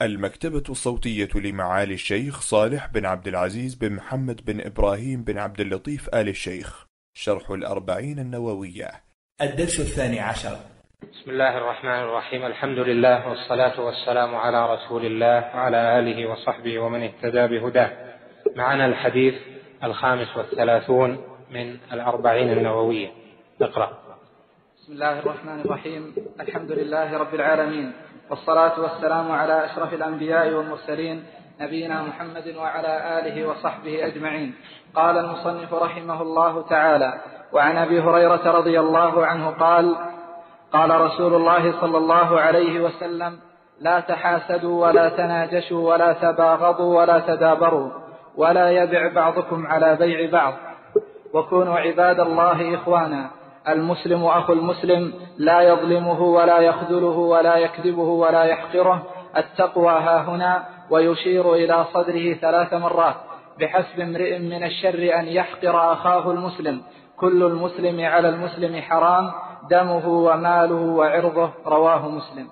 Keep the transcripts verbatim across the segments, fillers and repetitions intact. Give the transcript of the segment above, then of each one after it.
المكتبة الصوتية لمعالي الشيخ صالح بن عبد العزيز بن محمد بن إبراهيم بن عبد اللطيف آل الشيخ. شرح الأربعين النووية. الدرس الثاني عشر. بسم الله الرحمن الرحيم. الحمد لله والصلاة والسلام على رسول الله وعلى آله وصحبه ومن اهتدى بهداه. معنا الحديث الخامس والثلاثون من الأربعين النووية. اقرأ. بسم الله الرحمن الرحيم. الحمد لله رب العالمين، والصلاة والسلام على أشرف الأنبياء والمرسلين نبينا محمد وعلى آله وصحبه أجمعين. قال المصنف رحمه الله تعالى: وعن أبي هريرة رضي الله عنه قال: قال رسول الله صلى الله عليه وسلم: لا تحاسدوا ولا تناجشوا ولا تباغضوا ولا تدابروا ولا يبع بعضكم على بيع بعض، وكونوا عباد الله إخوانا. المسلم أخو المسلم، لا يظلمه ولا يخذله ولا يكذبه ولا يحقره. التقوى هاهنا، ويشير إلى صدره ثلاث مرات: بحسب امرئ من الشر أن يحقر أخاه المسلم، كل المسلم على المسلم حرام، دمه وماله وعرضه. رواه مسلم.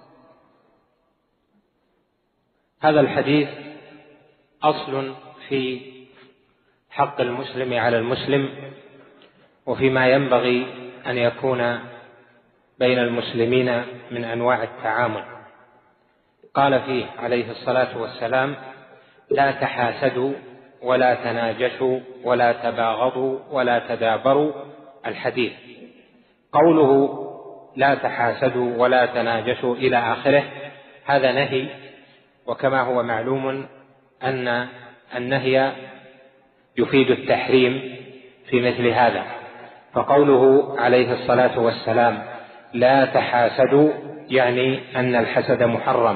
هذا الحديث أصل في حق المسلم على المسلم، وفيما ينبغي أن يكون بين المسلمين من أنواع التعامل. قال فيه عليه الصلاة والسلام: لا تحاسدوا ولا تناجشوا ولا تباغضوا ولا تدابروا. الحديث قوله لا تحاسدوا ولا تناجشوا إلى آخره هذا نهي، وكما هو معلوم أن النهي يفيد التحريم في مثل هذا. فقوله عليه الصلاة والسلام لا تحاسدوا يعني أن الحسد محرم،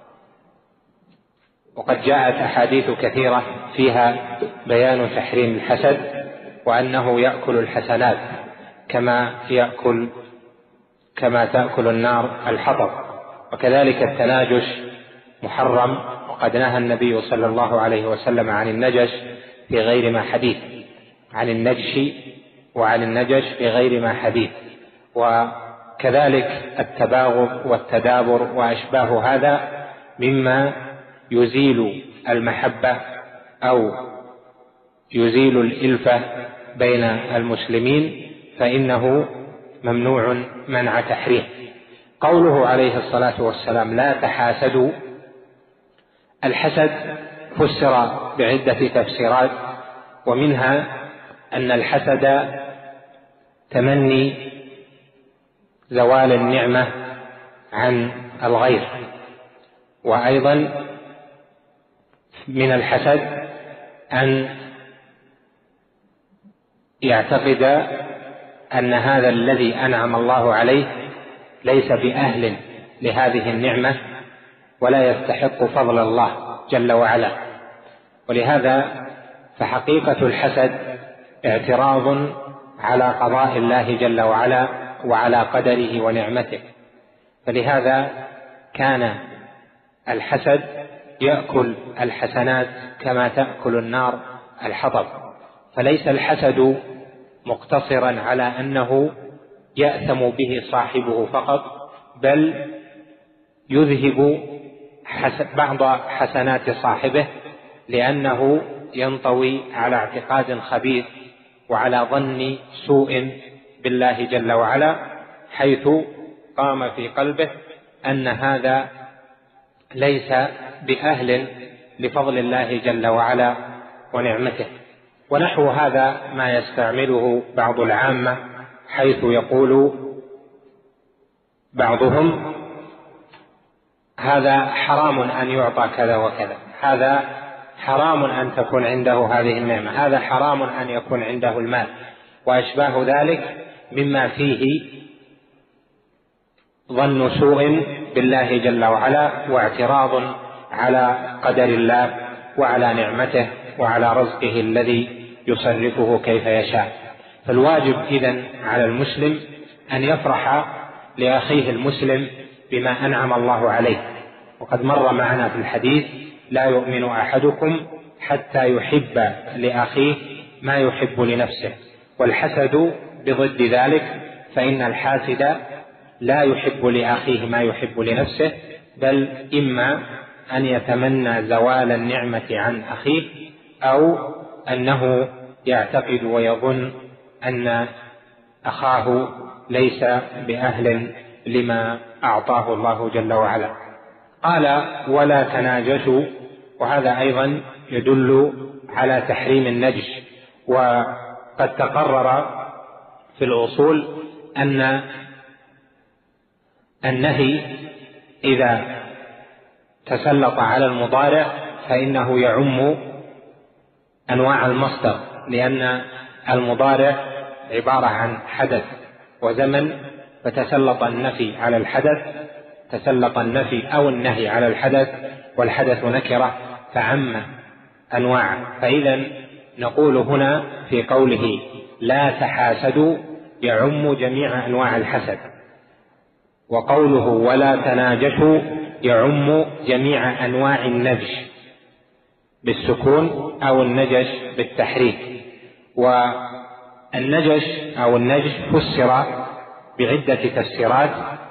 وقد جاءت أحاديث كثيرة فيها بيان تحريم الحسد، وأنه يأكل الحسنات كما يأكل كما تأكل النار الحطب. وكذلك التناجش محرم، وقد نهى النبي صلى الله عليه وسلم عن النجش في غير ما حديث، عن النجش وعن النجش في غير ما حديث. وكذلك التباغض والتدابر وأشباه هذا مما يزيل المحبة أو يزيل الإلفة بين المسلمين، فإنه ممنوع منع تحريم. قوله عليه الصلاة والسلام لا تحاسدوا، الحسد فسر بعدة تفسيرات، ومنها أن الحسد تمني زوال النعمة عن الغير، وأيضا من الحسد أن يعتقد أن هذا الذي أنعم الله عليه ليس بأهل لهذه النعمة ولا يستحق فضل الله جل وعلا. ولهذا فحقيقة الحسد اعتراض على قضاء الله جل وعلا وعلى قدره ونعمته. فلهذا كان الحسد يأكل الحسنات كما تأكل النار الحطب. فليس الحسد مقتصرا على أنه يأثم به صاحبه فقط، بل يذهب بعض حسنات صاحبه، لأنه ينطوي على اعتقاد خبيث وعلى ظن سوء بالله جل وعلا، حيث قام في قلبه أن هذا ليس بأهل لفضل الله جل وعلا ونعمته. ونحو هذا ما يستعمله بعض العامة، حيث يقول بعضهم هذا حرام أن يعطى كذا وكذا، هذا حرام أن تكون عنده هذه النعمة، هذا حرام أن يكون عنده المال، وأشباه ذلك مما فيه ظن سوء بالله جل وعلا واعتراض على قدر الله وعلى نعمته وعلى رزقه الذي يصرفه كيف يشاء. فالواجب إذن على المسلم أن يفرح لأخيه المسلم بما أنعم الله عليه. وقد مر معنا في الحديث لا يؤمن أحدكم حتى يحب لأخيه ما يحب لنفسه. والحسد بضد ذلك، فإن الحاسد لا يحب لأخيه ما يحب لنفسه، بل إما أن يتمنى زوال النعمة عن أخيه، أو أنه يعتقد ويظن أن أخاه ليس بأهل لما أعطاه الله جل وعلا. قال ولا تناجشوا، وهذا أيضا يدل على تحريم النجش. وقد تقرر في الأصول أن النهي إذا تسلط على المضارع فإنه يعم أنواع المصدر، لأن المضارع عبارة عن حدث وزمن، فتسلط النفي على الحدث، تسلط النفي أو النهي على الحدث، والحدث نكرة فعم أنواع. فإذا نقول هنا في قوله لا تحاسدوا يعم جميع أنواع الحسد، وقوله ولا تناجشوا يعم جميع أنواع النجش بالسكون أو النجش بالتحريك. والنجش أو النجش فسر بعدة تفسيرات،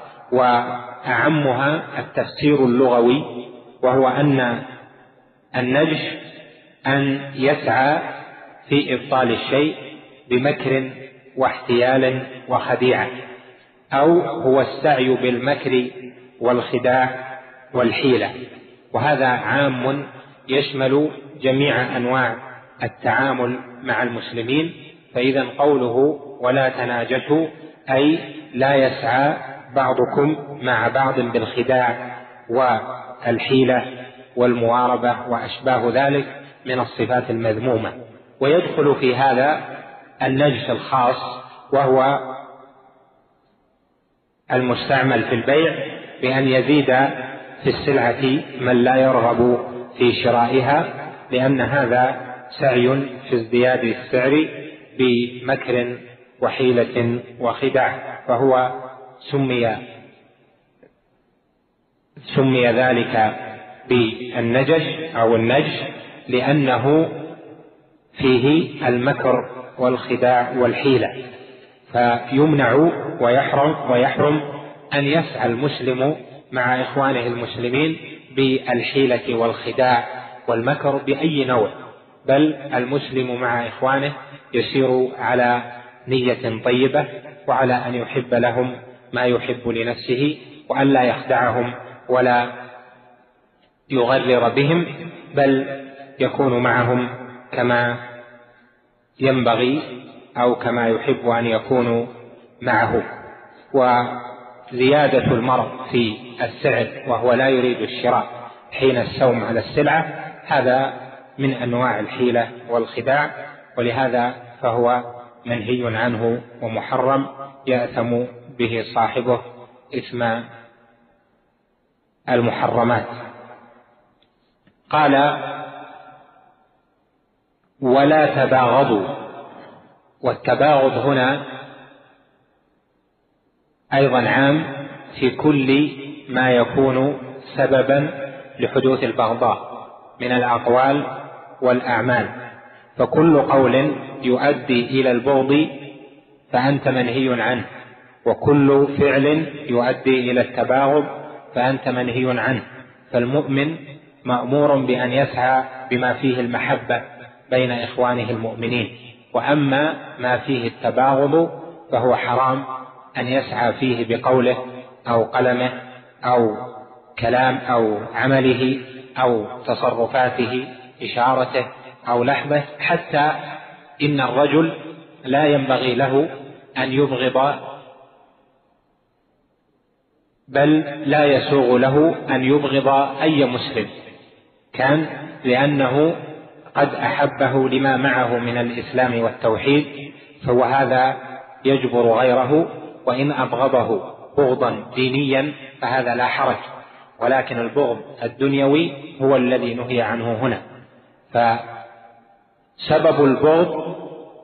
وأعمها التفسير اللغوي، وهو أن النجش أن يسعى في إبطال الشيء بمكر واحتيال وخديعة، أو هو السعي بالمكر والخداع والحيلة. وهذا عام يشمل جميع أنواع التعامل مع المسلمين. فإذا قوله ولا تناجشوا أي لا يسعى بعضكم مع بعض بالخداع والحيلة والمواربة وأشباه ذلك من الصفات المذمومة. ويدخل في هذا النجش الخاص، وهو المستعمل في البيع بأن يزيد في السلعة من لا يرغب في شرائها، لأن هذا سعي في ازدياد السعر بمكر وحيلة وخداع، فهو سمي سمي ذلك بالنجش أو النجش لأنه فيه المكر والخداع والحيلة. فيمنع ويحرم ويحرم أن يسعى المسلم مع إخوانه المسلمين بالحيلة والخداع والمكر بأي نوع، بل المسلم مع إخوانه يسير على نية طيبة، وعلى أن يحب لهم ما يحب لنفسه، وأن لا يخدعهم ولا يغرر بهم، بل يكون معهم كما ينبغي أو كما يحب أن يكونوا معه. وزيادة المرء في السعر وهو لا يريد الشراء حين السوم على السلعة هذا من أنواع الحيلة والخداع، ولهذا فهو منهي عنه ومحرم يأثم به صاحبه إثم المحرمات. قال ولا تباغضوا، والتباغض هنا أيضا عام في كل ما يكون سببا لحدوث البغضاء من الأقوال والأعمال، فكل قول يؤدي إلى البغض فأنت منهي عنه، وكل فعل يؤدي إلى التباغض فأنت منهي عنه. فالمؤمن مأمور بأن يسعى بما فيه المحبة بين إخوانه المؤمنين، وأما ما فيه التباغض فهو حرام أن يسعى فيه بقوله أو قلمه أو كلام أو عمله أو تصرفاته إشارته أو لحظه. حتى إن الرجل لا ينبغي له أن يبغض، بل لا يسوغ له أن يبغض أي مسلم كان، لأنه قد أحبه لما معه من الإسلام والتوحيد، فهو هذا يجبر غيره. وإن أبغضه بغضا دينيا فهذا لا حرج، ولكن البغض الدنيوي هو الذي نهي عنه هنا. فسبب البغض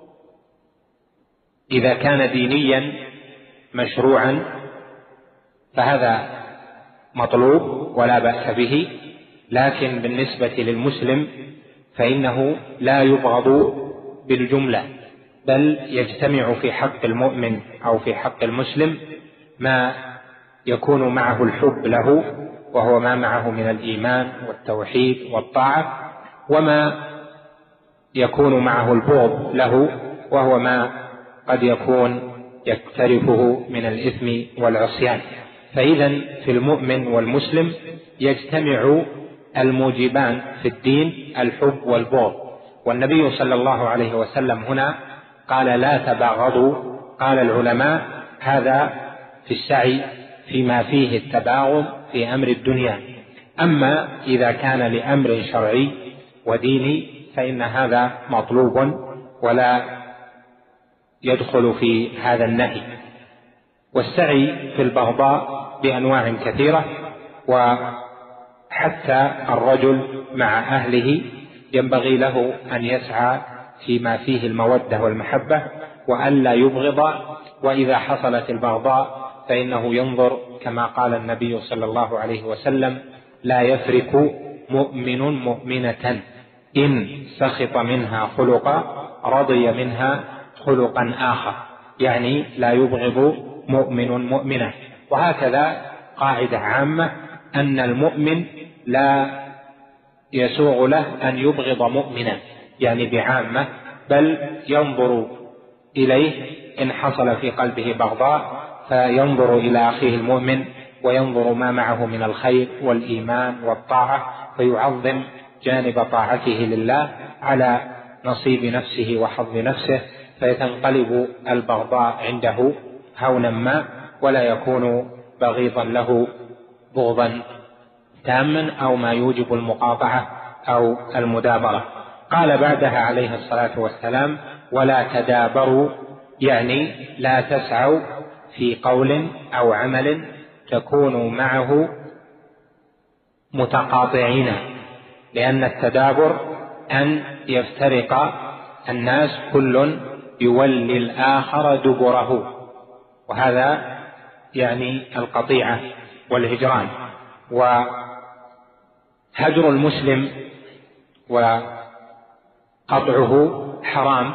إذا كان دينيا مشروعا فهذا مطلوب ولا بأس به، لكن بالنسبة للمسلم فإنه لا يبغض بالجملة، بل يجتمع في حق المؤمن أو في حق المسلم ما يكون معه الحب له وهو ما معه من الإيمان والتوحيد والطاعة، وما يكون معه البغض له وهو ما قد يكون يقترفه من الإثم والعصيان. فإذا في المؤمن والمسلم يجتمع الموجبان في الدين الحب والبغض. والنبي صلى الله عليه وسلم هنا قال لا تباغضوا. قال العلماء هذا في السعي فيما فيه التباغض في أمر الدنيا. أما إذا كان لأمر شرعي وديني فإن هذا مطلوب ولا يدخل في هذا النهي. والسعي في البغضاء بأنواع كثيرة، وحتى الرجل مع أهله ينبغي له أن يسعى فيما فيه المودة والمحبة وألا يبغض. وإذا حصلت البغضاء فإنه ينظر كما قال النبي صلى الله عليه وسلم لا يفرق مؤمن مؤمنة إن سخط منها خلقا رضي منها خلقا آخر، يعني لا يبغض مؤمن مؤمنة. وهكذا قاعدة عامة أن المؤمن لا يسوغ له أن يبغض مؤمنا يعني بعامة، بل ينظر إليه إن حصل في قلبه بغضاء فينظر إلى أخيه المؤمن وينظر ما معه من الخير والإيمان والطاعة فيعظم جانب طاعته لله على نصيب نفسه وحظ نفسه، فيتنقلب البغضاء عنده هونا ما ولا يكون بغيضا له بغضا تاما أو ما يوجب المقاطعة أو المدابرة. قال بعدها عليه الصلاة والسلام ولا تدابروا، يعني لا تسعوا في قول أو عمل تكونوا معه متقاطعين، لأن التدابر أن يفترق الناس كل يولي الآخر دبره، وهذا يعني القطيعة والهجران. وهجر المسلم وقطعه حرام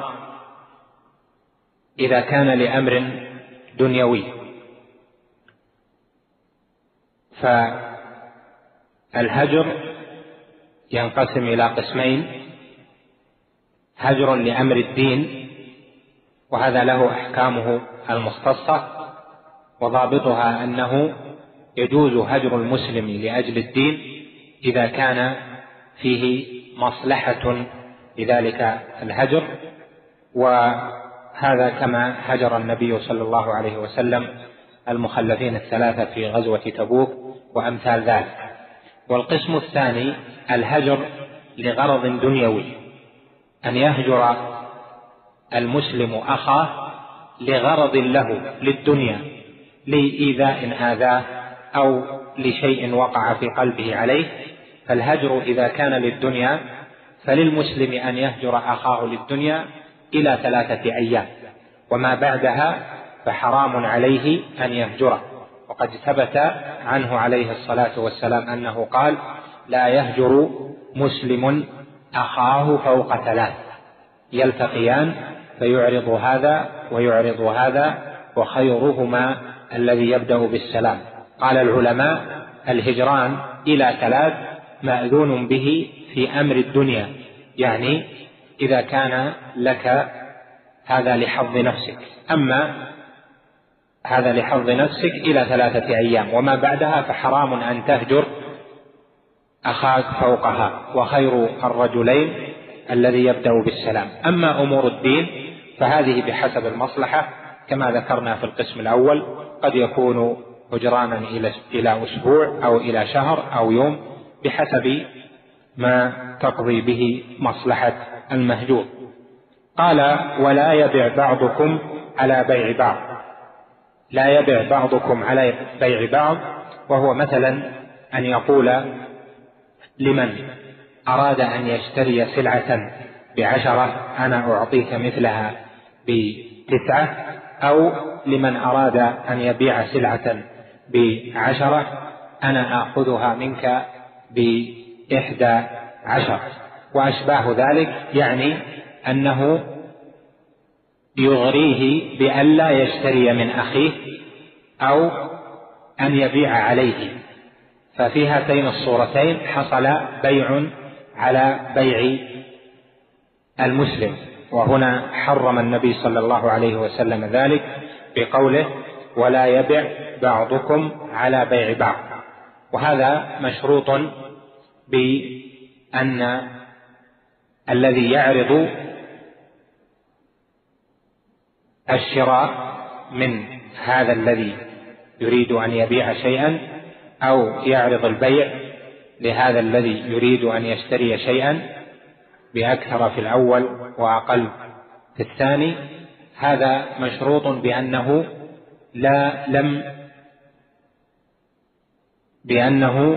إذا كان لأمر دنيوي. فالهجر ينقسم إلى قسمين: هجر لأمر الدين، وهذا له أحكامه المختصة، وضابطها أنه يجوز هجر المسلم لأجل الدين إذا كان فيه مصلحة لذلك الهجر، وهذا كما هجر النبي صلى الله عليه وسلم المخلفين الثلاثة في غزوة تبوك وأمثال ذلك. والقسم الثاني الهجر لغرض دنيوي، أن يهجر المسلم أخاه لغرض له للدنيا، لإيذاء آذاه أو لشيء وقع في قلبه عليه. فالهجر إذا كان للدنيا فللمسلم أن يهجر أخاه للدنيا إلى ثلاثة أيام، وما بعدها فحرام عليه أن يهجره. وقد ثبت عنه عليه الصلاة والسلام أنه قال لا يهجر مسلم أخاه فوق ثلاث، يلتقيان فيعرض هذا ويعرض هذا وخيرهما الذي يبدأ بالسلام. قال العلماء الهجران إلى ثلاث مأذون به في أمر الدنيا، يعني إذا كان لك هذا لحظ نفسك، أما هذا لحظ نفسك إلى ثلاثة أيام، وما بعدها فحرام أن تهجر أخاك فوقها، وخير الرجلين الذي يبدأ بالسلام. أما أمور الدين فهذه بحسب المصلحة كما ذكرنا في القسم الأول، قد يكون هجرانا إلى أسبوع أو إلى شهر أو يوم بحسب ما تقضي به مصلحة المهجور. قال ولا يبع بعضكم على بيع بعض، لا يبع بعضكم على بيع بعض، وهو مثلا أن يقول لمن أراد أن يشتري سلعة بعشرة أنا أعطيك مثلها بتسعة، أو لمن أراد أن يبيع سلعة بعشرة أنا أخذها منك بإحدى عشر، وأشباه ذلك، يعني أنه يغريه بألا يشتري من أخيه أو أن يبيع عليه، ففي هاتين الصورتين حصل بيع على بيع المسلم، وهنا حرم النبي صلى الله عليه وسلم ذلك بقوله ولا يبع بعضكم على بيع بعض. وهذا مشروط بأن الذي يعرض الشراء من هذا الذي يريد أن يبيع شيئا أو يعرض البيع لهذا الذي يريد أن يشتري شيئا بأكثر في الأول وأقل في الثاني، هذا مشروط بأنه لا لم بأنه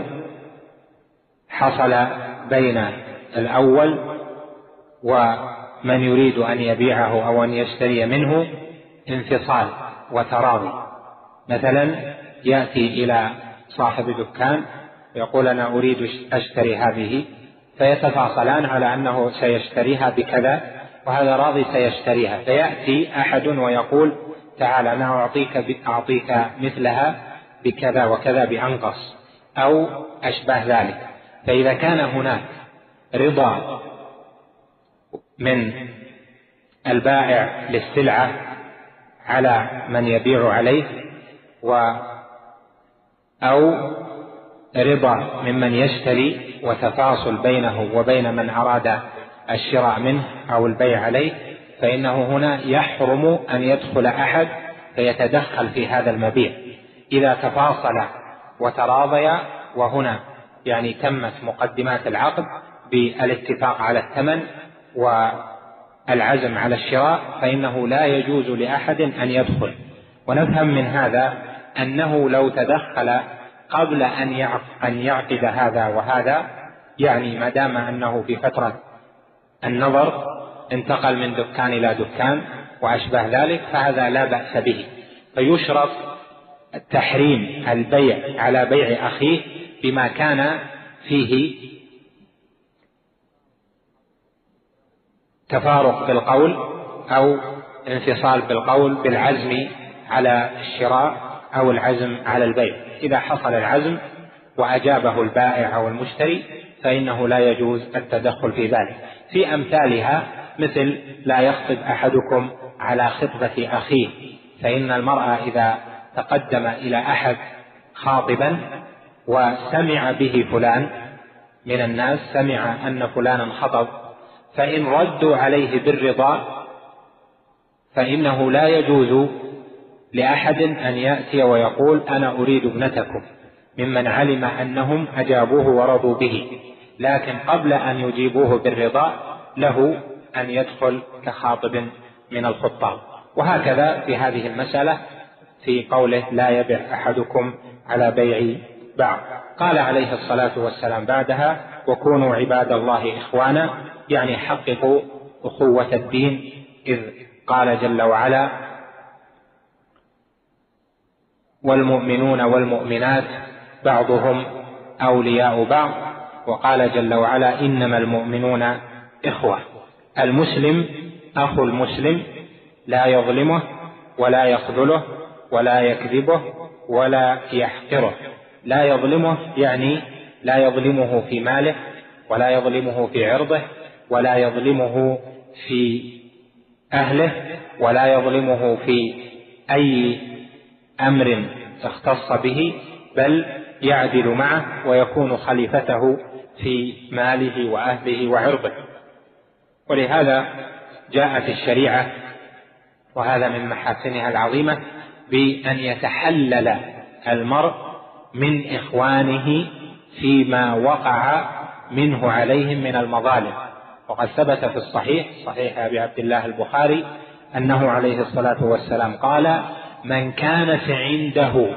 حصل بين الأول ومن يريد أن يبيعه أو أن يشتري منه انفصال وتراضي. مثلا يأتي إلى صاحب دكان يقول أنا أريد أشتري هذه، فيتفاصلان على أنه سيشتريها بكذا وهذا راضي سيشتريها، فيأتي أحد ويقول تعال أنا أعطيك, أعطيك مثلها بكذا وكذا بأنقص أو أشبه ذلك. فإذا كان هناك رضا من البائع للسلعة على من يبيع عليه و أو رضا ممن يشتري وتفاصل بينه وبين من أراد الشراء منه أو البيع عليه، فإنه هنا يحرم أن يدخل أحد فيتدخل في هذا المبيع إذا تفاصل وتراضيا، وهنا يعني تمت مقدمات العقد بالاتفاق على الثمن والعزم على الشراء، فإنه لا يجوز لأحد أن يدخل. ونفهم من هذا أنه لو تدخل قبل أن يعقد هذا وهذا، يعني ما دام أنه في فترة النظر انتقل من دكان إلى دكان وأشبه ذلك، فهذا لا بأس به. فيشرط تحريم البيع على بيع أخيه بما كان فيه تفارق بالقول أو انفصال بالقول بالعزم على الشراء أو العزم على البيع. إذا حصل العزم وأجابه البائع أو المشتري فإنه لا يجوز التدخل في ذلك. في أمثالها مثل لا يخطب أحدكم على خطبة أخيه، فإن المرأة إذا تقدم إلى أحد خاطبا وسمع به فلان من الناس، سمع أن فلانا خطب، فإن ردوا عليه بالرضا فإنه لا يجوز لأحد أن يأتي ويقول أنا أريد ابنتكم ممن علم أنهم أجابوه ورضوا به، لكن قبل أن يجيبوه بالرضا له أن يدخل كخاطب من الخطاب. وهكذا في هذه المسألة في قوله لا يبع أحدكم على بيع بعض. قال عليه الصلاة والسلام بعدها وكونوا عباد الله إخوانا، يعني حققوا أخوة الدين، إذ قال جل وعلا والمؤمنون والمؤمنات بعضهم أولياء بعض، وقال جل وعلا إنما المؤمنون إخوة. المسلم أخو المسلم لا يظلمه ولا يخذله ولا يكذبه ولا يحقره. لا يظلمه يعني لا يظلمه في ماله ولا يظلمه في عرضه ولا يظلمه في أهله ولا يظلمه في أي أمر اختص به، بل يعدل معه ويكون خليفته في ماله وأهله وعرضه. ولهذا جاءت الشريعة وهذا من محاسنها العظيمة بأن يتحلل المرء من إخوانه فيما وقع منه عليهم من المظالم. وقد ثبت في الصحيح صحيح أبي عبد الله البخاري أنه عليه الصلاة والسلام قال من كانت عنده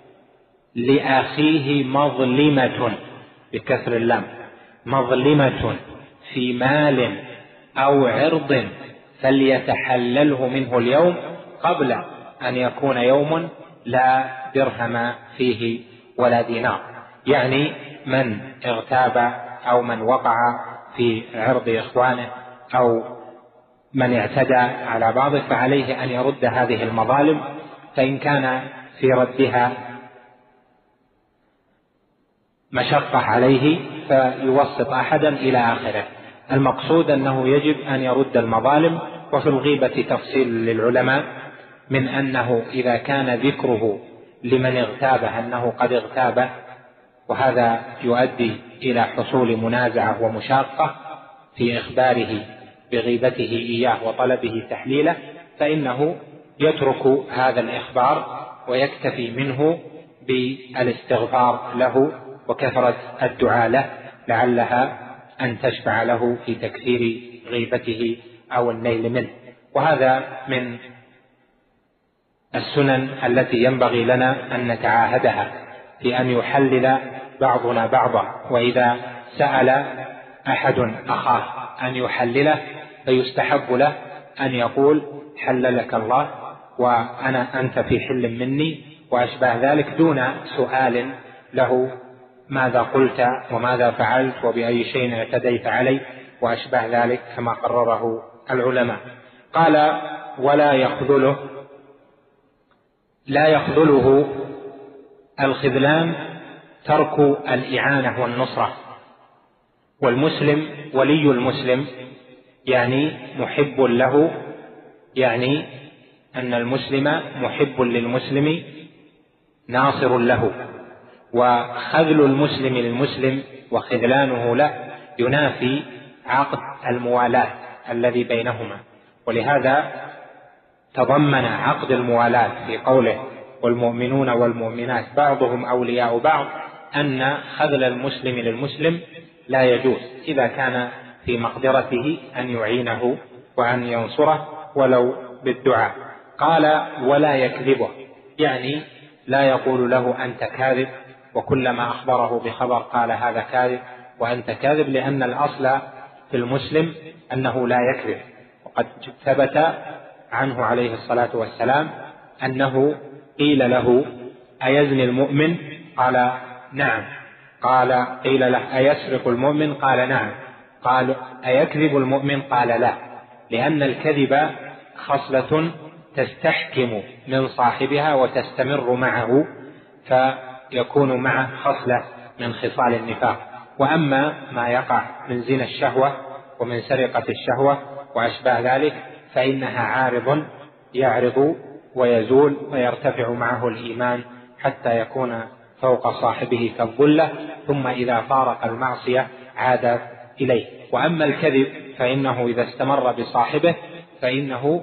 لأخيه مظلمة بكسر اللام مظلمة في مال أو عرض فليتحلله منه اليوم قبل أن يكون يوم لا درهم فيه ولا دينار. يعني من اغتاب أو من وقع في عرض إخوانه أو من اعتدى على بعضه فعليه أن يرد هذه المظالم، فإن كان في ردها مشقة عليه فيوسط أحدا إلى آخره. المقصود أنه يجب أن يرد المظالم. وفي الغيبة تفصيل للعلماء من أنه إذا كان ذكره لمن اغتابه أنه قد اغتابه، وهذا يؤدي إلى حصول منازعة ومشاقة في إخباره بغيبته إياه وطلبه تحليله، فإنه يترك هذا الإخبار ويكتفي منه بالاستغفار له وكثرة الدعاء له لعلها أن تشفع له في تكثير غيبته أو النيل منه. وهذا من السنن التي ينبغي لنا أن نتعاهدها في أن يحلل بعضنا بعضا. وإذا سأل أحد أخاه أن يحلله فيستحب له أن يقول حللك الله وأنا أنت في حل مني وأشبه ذلك، دون سؤال له ماذا قلت وماذا فعلت وبأي شيء اعتديت علي وأشبه ذلك كما قرره العلماء. قال ولا يخذله لا يخذله الخذلان ترك الإعانة والنصرة. والمسلم ولي المسلم يعني محب له، يعني أن المسلم محب للمسلم ناصر له. وخذل المسلم للمسلم وخذلانه له ينافي عقد الموالاة الذي بينهما. ولهذا تضمن عقد الموالاة في قوله والمؤمنون والمؤمنات بعضهم أولياء بعض أن خذل المسلم للمسلم لا يجوز إذا كان في مقدرته أن يعينه وأن ينصره ولو بالدعاء. قال ولا يكذبه، يعني لا يقول له أنت كاذب، وكلما أخبره بخبر قال هذا كاذب وأنت كاذب، لأن الأصل في المسلم أنه لا يكذب. وقد ثبت عنه عليه الصلاة والسلام أنه قيل له أيزني المؤمن؟ قال نعم. قال قيل له أيسرق المؤمن؟ قال نعم. قال أيكذب المؤمن؟ قال لا، لأن الكذب خصلة تستحكم من صاحبها وتستمر معه فيكون معه خصلة من خصال النفاق. وأما ما يقع من زنا الشهوة ومن سرقة الشهوة وأشباه ذلك فإنها عارض يعرض ويزول ويرتفع معه الإيمان حتى يكون فوق صاحبه كالظلة، ثم إذا فارق المعصية عاد إليه. وأما الكذب فإنه إذا استمر بصاحبه فإنه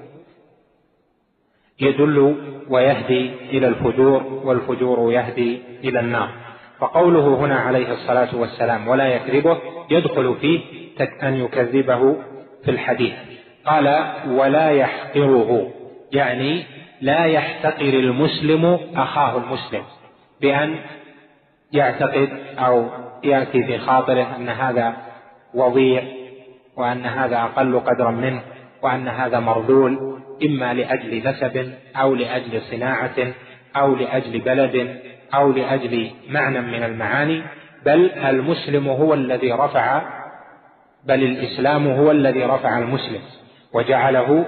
يدل ويهدي إلى الفجور، والفجور يهدي إلى النار. فقوله هنا عليه الصلاة والسلام ولا يكذبه يدخل فيه أن يكذبه في الحديث. قال ولا يحقره، يعني لا يحتقر المسلم أخاه المسلم بأن يعتقد أو يأتي في خاطره أن هذا وضيع وأن هذا أقل قدرا منه وأن هذا مرذول، إما لأجل نسب أو لأجل صناعة أو لأجل بلد أو لأجل معنى من المعاني. بل المسلم هو الذي رفع بل الإسلام هو الذي رفع المسلم وجعله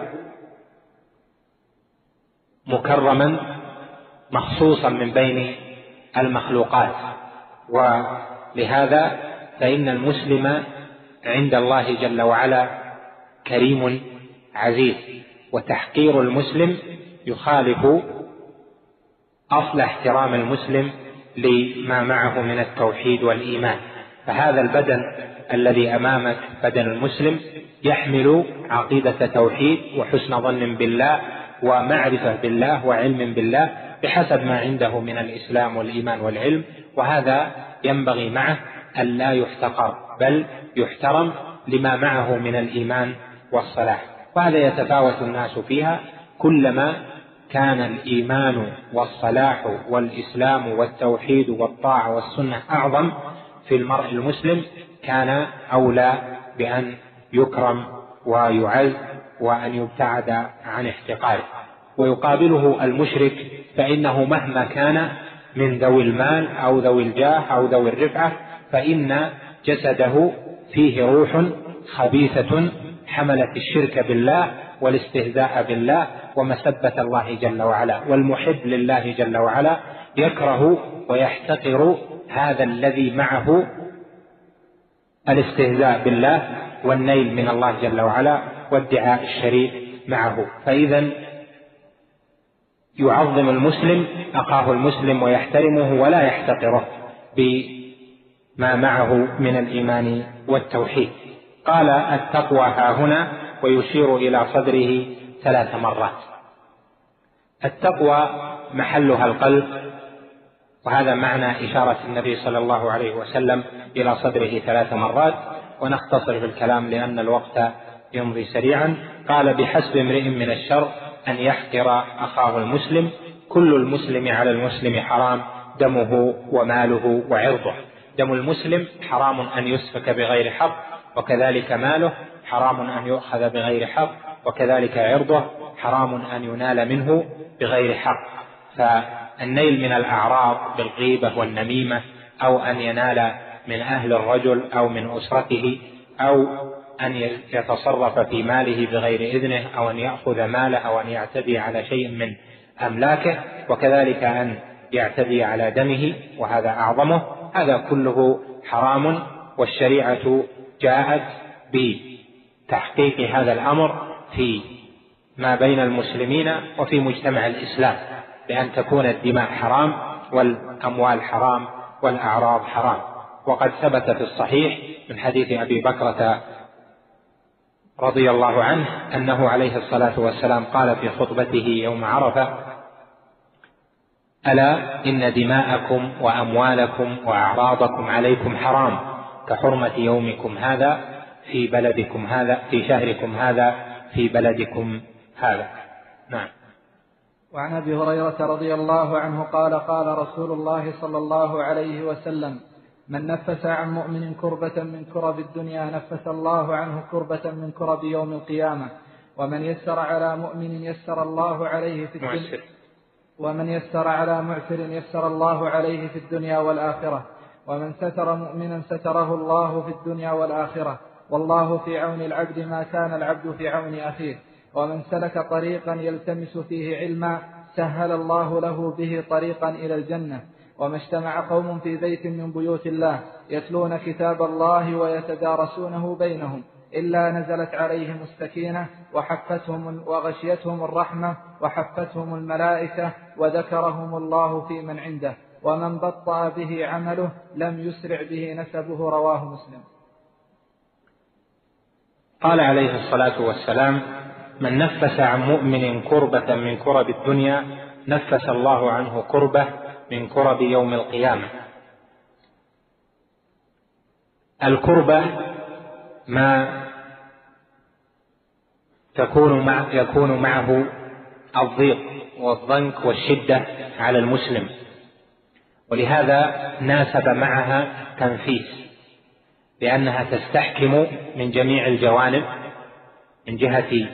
مكرما مخصوصا من بين المخلوقات. ولهذا فإن المسلم عند الله جل وعلا كريم عزيز، وتحقير المسلم يخالف أصل احترام المسلم لما معه من التوحيد والإيمان. فهذا البدن الذي أمامك بدن المسلم يحمل عقيدة توحيد وحسن ظن بالله ومعرفة بالله وعلم بالله بحسب ما عنده من الإسلام والإيمان والعلم، وهذا ينبغي معه أن لا يحتقر بل يحترم لما معه من الإيمان والصلاح. وهذا يتفاوت الناس فيها، كلما كان الإيمان والصلاح والإسلام والتوحيد والطاعة والسنة أعظم في المرء المسلم كان أولى بأن يكرم ويعز وأن يبتعد عن احتقاره. ويقابله المشرك فإنه مهما كان من ذوي المال أو ذوي الجاه أو ذوي الرفعة فإن جسده فيه روح خبيثة حملت الشرك بالله والاستهزاء بالله ومسبة الله جل وعلا. والمحب لله جل وعلا يكره ويحتقر هذا الذي معه الاستهزاء بالله والنيل من الله جل وعلا وادعاء الشريك معه. فإذا يعظم المسلم أخاه المسلم ويحترمه ولا يحتقره بما معه من الإيمان والتوحيد. قال التقوى ها هنا ويشير إلى صدره ثلاث مرات. التقوى محلها القلب، وهذا معنى إشارة النبي صلى الله عليه وسلم إلى صدره ثلاث مرات، ونختصر في الكلام لأن الوقت يمضي سريعا. قال بحسب امرئ من الشر أن يحقر أخاه المسلم، كل المسلم على المسلم حرام دمه وماله وعرضه. دم المسلم حرام أن يسفك بغير حق، وكذلك ماله حرام أن يؤخذ بغير حق، وكذلك عرضه حرام أن ينال منه بغير حق. فالنيل من الأعراض بالغيبة والنميمة، أو أن ينال من أهل الرجل أو من أسرته، أو أن يتصرف في ماله بغير إذنه، أو أن يأخذ ماله، أو أن يعتدي على شيء من أملاكه، وكذلك أن يعتدي على دمه وهذا أعظمه. هذا كله حرام، والشريعة جاءت بتحقيق هذا الأمر في ما بين المسلمين وفي مجتمع الإسلام، بأن تكون الدماء حرام والأموال حرام والأعراض حرام. وقد ثبت في الصحيح من حديث أبي بكرة رضي الله عنه أنه عليه الصلاة والسلام قال في خطبته يوم عرفة: ألا إن دماءكم وأموالكم وأعراضكم عليكم حرام كحرمة يومكم هذا في بلدكم هذا في شهركم هذا في بلدكم هذا. نعم. وعن أبي هريرة رضي الله عنه قال: قال رسول الله صلى الله عليه وسلم: من نفس عن مؤمن كربة من كرب الدنيا نفس الله عنه كربة من كرب يوم القيامة. ومن يسر على مؤمن يسر الله عليه في الدنيا ومن يسر على معسر يسر الله عليه في الدنيا والآخرة. ومن ستر مؤمنا ستره الله في الدنيا والآخرة، والله في عون العبد ما كان العبد في عون أخيه. ومن سلك طريقا يلتمس فيه علما سهل الله له به طريقا إلى الجنة. وما اجتمع قوم في بيت من بيوت الله يتلون كتاب الله ويتدارسونه بينهم إلا نزلت عليهم السكينة وحفتهم وغشيتهم الرحمة وحفتهم الملائكة وذكرهم الله في من عنده. ومن بطأ به عمله لم يسرع به نسبه. رواه مسلم. قال عليه الصلاة والسلام: من نفس عن مؤمن كربة من كرب الدنيا نفس الله عنه كربة من كرب يوم القيامة. الكربة ما تكون مع يكون معه الضيق والضنك والشدة على المسلم، ولهذا ناسب معها تنفيس، لأنها تستحكم من جميع الجوانب، من جهة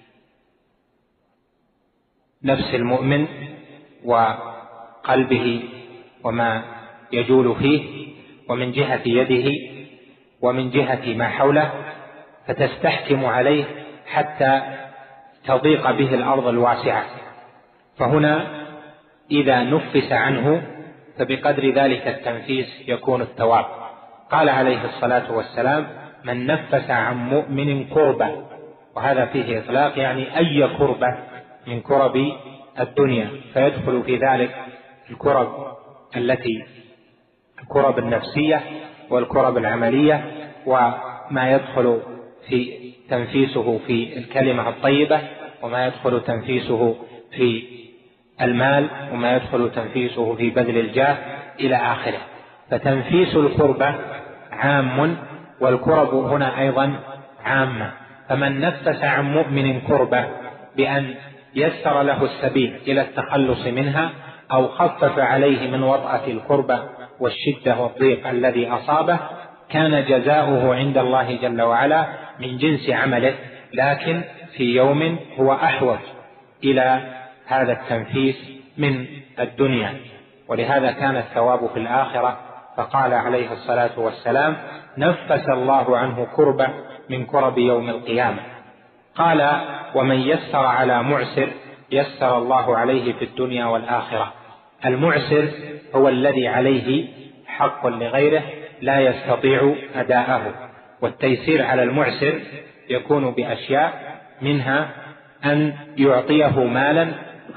نفس المؤمن وقلبه وما يجول فيه، ومن جهة يده، ومن جهة ما حوله، فتستحكم عليه حتى تضيق به الأرض الواسعة. فهنا إذا نفس عنه فبقدر ذلك التنفيس يكون الثواب. قال عليه الصلاة والسلام: من نفس عن مؤمن كربة، وهذا فيه إطلاق، يعني أي كربة من كرب الدنيا، فيدخل في ذلك الكرب التي الكرب النفسية والكرب العملية، وما يدخل في تنفيسه في الكلمة الطيبة، وما يدخل تنفيسه في المال، وما يدخل تنفيسه في بذل الجاه إلى آخره. فتنفيس الكربة عام، والكرب هنا أيضا عامة. فمن نفس عن مؤمن كربة بأن يسر له السبيل إلى التخلص منها، أو خفف عليه من وطأة الكربة والشدة والضيق الذي أصابه، كان جزاؤه عند الله جل وعلا من جنس عمله، لكن في يوم هو أحوج إلى هذا التنفيس من الدنيا، ولهذا كان الثواب في الآخرة. فقال عليه الصلاة والسلام: نفس الله عنه كربة من كرب يوم القيامة. قال: ومن يسر على معسر يسر الله عليه في الدنيا والآخرة. المعسر هو الذي عليه حق لغيره لا يستطيع أداءه، والتيسير على المعسر يكون بأشياء، منها أن يعطيه مالا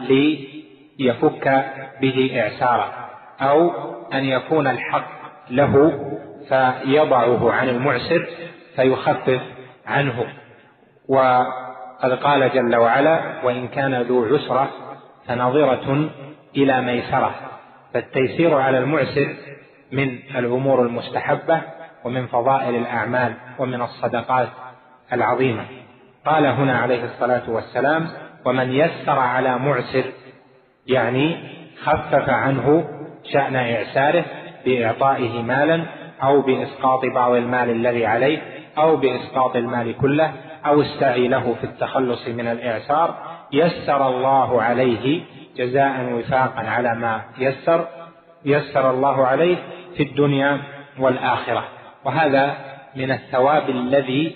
ليفك به إعساره، أو أن يكون الحق له فيضعه عن المعسر فيخفف عنه. وقد قال جل وعلا: وإن كان ذو عسرة فنظرة إلى ميسرة. فالتيسير على المعسر من الأمور المستحبة ومن فضائل الأعمال ومن الصدقات العظيمة. قال هنا عليه الصلاة والسلام: ومن يسر على معسر، يعني خفف عنه شأن إعساره بإعطائه مالا، أو بإسقاط بعض المال الذي عليه، أو بإسقاط المال كله، أو السعي له في التخلص من الإعسار، يسر الله عليه جزاء وفاقا على ما يسر يسر الله عليه في الدنيا والآخرة. وهذا من الثواب الذي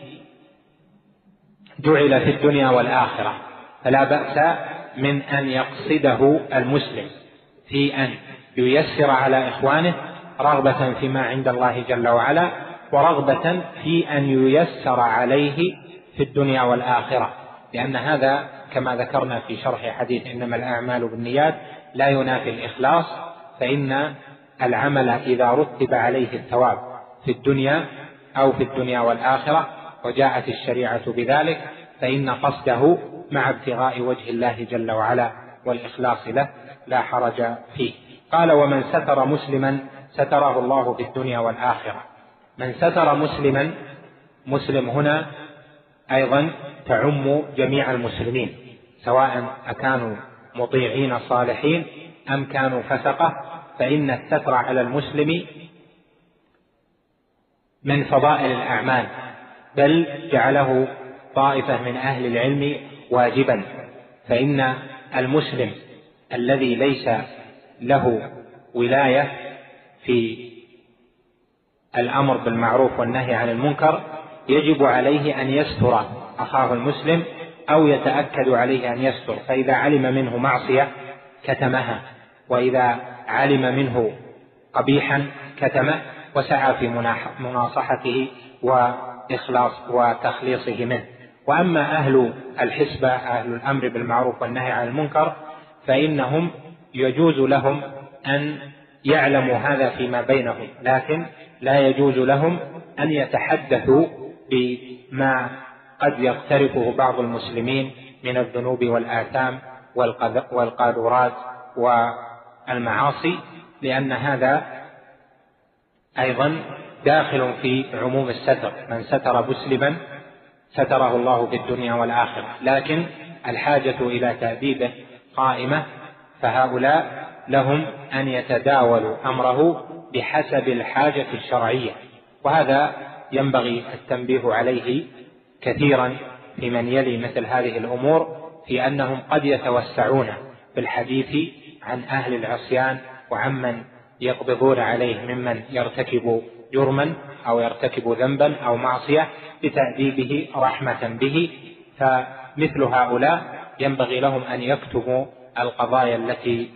جعل في الدنيا والآخرة، فلا بأس من أن يقصده المسلم في أن ييسر على إخوانه، رغبة فيما عند الله جل وعلا، ورغبة في أن ييسر عليه في الدنيا والآخرة، لأن هذا كما ذكرنا في شرح حديث إنما الأعمال بالنيات لا ينافي الإخلاص، فإن العمل إذا رتب عليه الثواب في الدنيا أو في الدنيا والآخرة وجاءت الشريعة بذلك، فإن قصده مع ابتغاء وجه الله جل وعلا والإخلاص له لا حرج فيه. قال: ومن ستر مسلما ستره الله في الدنيا والآخرة. من ستر مسلما، مسلم هنا أيضا تعم جميع المسلمين، سواء أكانوا مطيعين صالحين أم كانوا فسقة، فإن الستر على المسلم من فضائل الأعمال، بل جعله طائفة من أهل العلم واجبا. فإن المسلم الذي ليس له ولاية في الأمر بالمعروف والنهي عن المنكر يجب عليه أن يستر أخاه المسلم، أو يتأكد عليه أن يستر. فإذا علم منه معصية كتمها، وإذا علم منه قبيحا كتمه، وسعى في مناصحته وإخلاص وتخليصه منه. وأما أهل الحسبة، أهل الأمر بالمعروف والنهي عن المنكر، فإنهم يجوز لهم أن يعلموا هذا فيما بينهم، لكن لا يجوز لهم أن يتحدثوا بما قد يقترفه بعض المسلمين من الذنوب والآثام والقاذورات والمعاصي، لأن هذا أيضا داخل في عموم الستر. من ستر مسلما ستره الله في الدنيا والآخرة، لكن الحاجة إلى تأديبه قائمة، فهؤلاء لهم أن يتداولوا أمره بحسب الحاجة الشرعية، وهذا ينبغي التنبيه عليه كثيرا في من يلي مثل هذه الأمور، في أنهم قد يتوسعون في الحديث عن أهل العصيان وعمن يقبضون عليه ممن يرتكب جرما أو يرتكب ذنبا أو معصية بتأديبه رحمة به. فمثل هؤلاء ينبغي لهم أن يكتبوا القضايا التي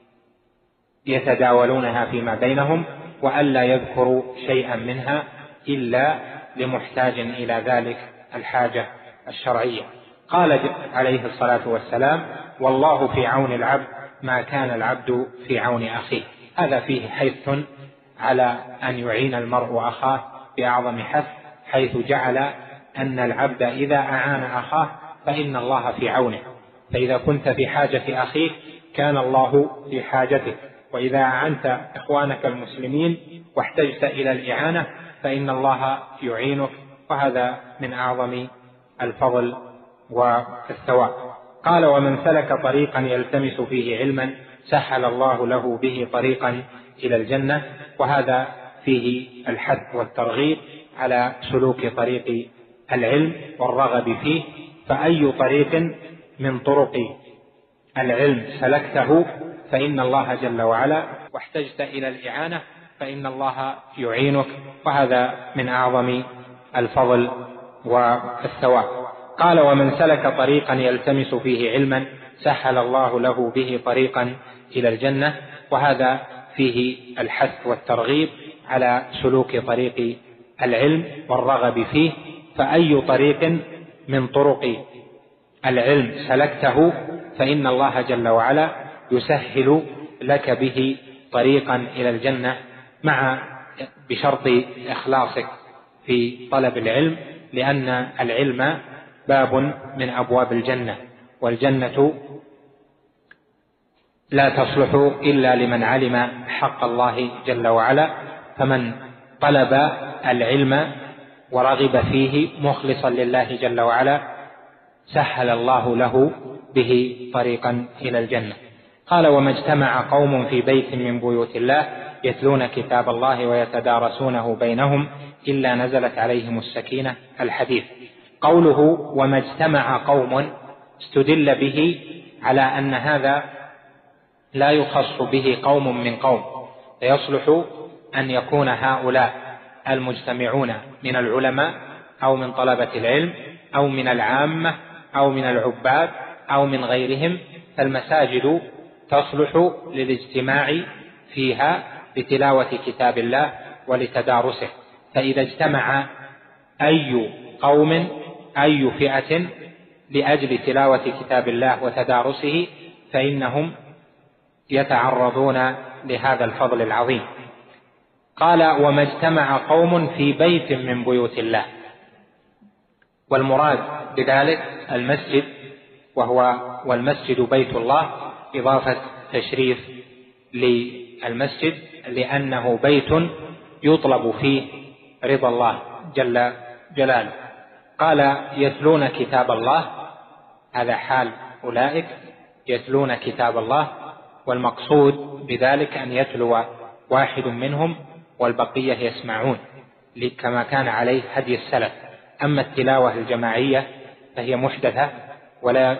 يتداولونها فيما بينهم، وألا يذكروا شيئا منها إلا لمحتاج إلى ذلك الحاجة الشرعية. قال عليه الصلاة والسلام: والله في عون العبد ما كان العبد في عون أخيه. هذا فيه حث على أن يعين المرء أخاه بأعظم حث، حيث جعل أن العبد إذا أعان أخاه فإن الله في عونه. فإذا كنت في حاجة أخيك كان الله في حاجتك، وإذا أعنت إخوانك المسلمين واحتجت إلى الإعانة فإن الله يعينك، وهذا من أعظم الفضل والثواب. قال: ومن سلك طريقا يلتمس فيه علما سهل الله له به طريقا إلى الجنة. وهذا فيه الحث والترغيب على سلوك طريق العلم والرغب فيه. فأي طريق من طرق العلم سلكته فإن الله جل وعلا واحتجت إلى الإعانة فإن الله يعينك، وهذا من أعظم الفضل والثواب. قال: ومن سلك طريقا يلتمس فيه علما سهل الله له به طريقا إلى الجنة. وهذا فيه الحث والترغيب على سلوك طريق العلم والرغب فيه. فأي طريق من طرق العلم سلكته فإن الله جل وعلا يسهل لك به طريقا إلى الجنة، مع بشرط إخلاصك في طلب العلم، لأن العلم باب من أبواب الجنة، والجنة لا تصلح إلا لمن علم حق الله جل وعلا. فمن طلب العلم ورغب فيه مخلصا لله جل وعلا سهل الله له به طريقا إلى الجنة. قال: وما اجتمع قوم في بيت من بيوت الله يتلون كتاب الله ويتدارسونه بينهم إلا نزلت عليهم السكينة. الحديث. قوله وما اجتمع قوم استدل به على أن هذا لا يخص به قوم من قوم، فيصلح أن يكون هؤلاء المجتمعون من العلماء أو من طلبة العلم أو من العامة أو من العباد أو من غيرهم، فالمساجد تصلح للاجتماع فيها لتلاوة كتاب الله ولتدارسه. فإذا اجتمع أي قوم أي فئة لأجل تلاوة كتاب الله وتدارسه فإنهم يتعرضون لهذا الفضل العظيم. قال: وما اجتمع قوم في بيت من بيوت الله، والمراد بذلك المسجد، وهو والمسجد بيت الله إضافة تشريف للمسجد، لأنه بيت يطلب فيه رضا الله جل جلاله. قال: يتلون كتاب الله، هذا حال أولئك يتلون كتاب الله، والمقصود بذلك أن يتلو واحد منهم والبقية يسمعون كما كان عليه هدي السلف. أما التلاوة الجماعية فهي محدثة ولا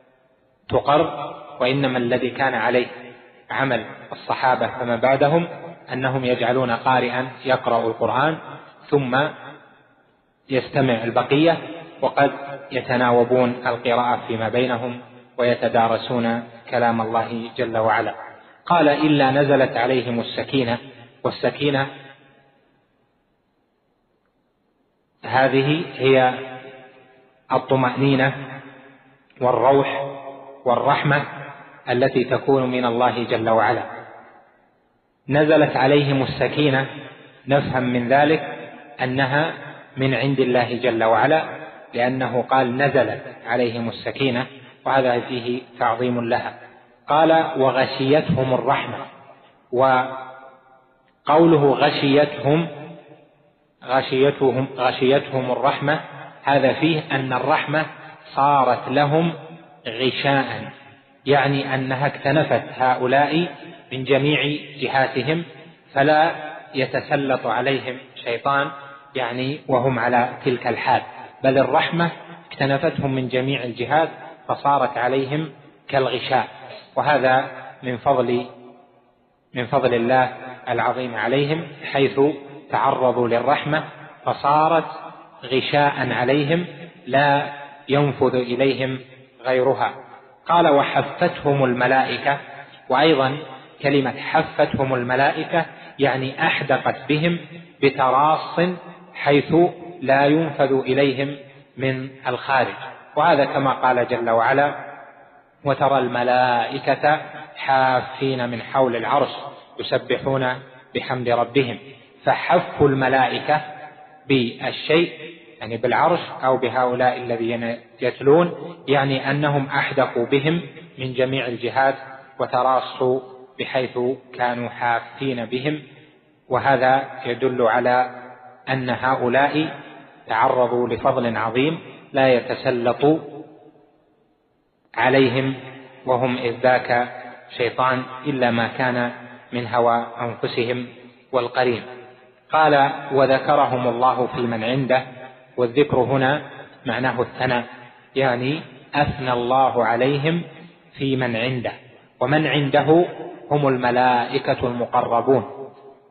تقر، وإنما الذي كان عليه عمل الصحابة فما بعدهم أنهم يجعلون قارئا يقرأ القرآن ثم يستمع البقية، وقد يتناوبون القراءة فيما بينهم ويتدارسون كلام الله جل وعلا. قال: إلا نزلت عليهم السكينة، والسكينة هذه هي الطمأنينة والروح والرحمة التي تكون من الله جل وعلا. نزلت عليهم السكينة، نفهم من ذلك أنها من عند الله جل وعلا، لأنه قال نزلت عليهم السكينة، وهذا فيه تعظيم لها. قال: وغشيتهم الرحمة، وقوله غشيتهم غشيتهم غشيتهم الرحمة، هذا فيه أن الرحمة صارت لهم غشاء، يعني أنها اكتنفت هؤلاء من جميع جهاتهم، فلا يتسلط عليهم شيطان يعني وهم على تلك الحال، بل الرحمة اكتنفتهم من جميع الجهات فصارت عليهم كالغشاء. وهذا من فضل من فضل الله العظيم عليهم، حيث تعرضوا للرحمة فصارت غشاء عليهم لا ينفذ إليهم غيرها. قال: وحفتهم الملائكة، وأيضا كلمة حفتهم الملائكة يعني أحدقت بهم بتراص حيث لا ينفذ إليهم من الخارج. وهذا كما قال جل وعلا: وترى الملائكة حافين من حول العرش يسبحون بحمد ربهم. فحف الملائكة بالشيء يعني بالعرش أو بهؤلاء الذين يتلون، يعني أنهم أحدقوا بهم من جميع الجهات وتراصوا بحيث كانوا حافين بهم. وهذا يدل على أن هؤلاء تعرضوا لفضل عظيم لا يتسلط عليهم وهم إذ ذاك شيطان إلا ما كان من هوى أنفسهم والقرين. قال: وذكرهم الله في من عنده، والذكر هنا معناه الثناء، يعني أثنى الله عليهم في من عنده، ومن عنده هم الملائكة المقربون،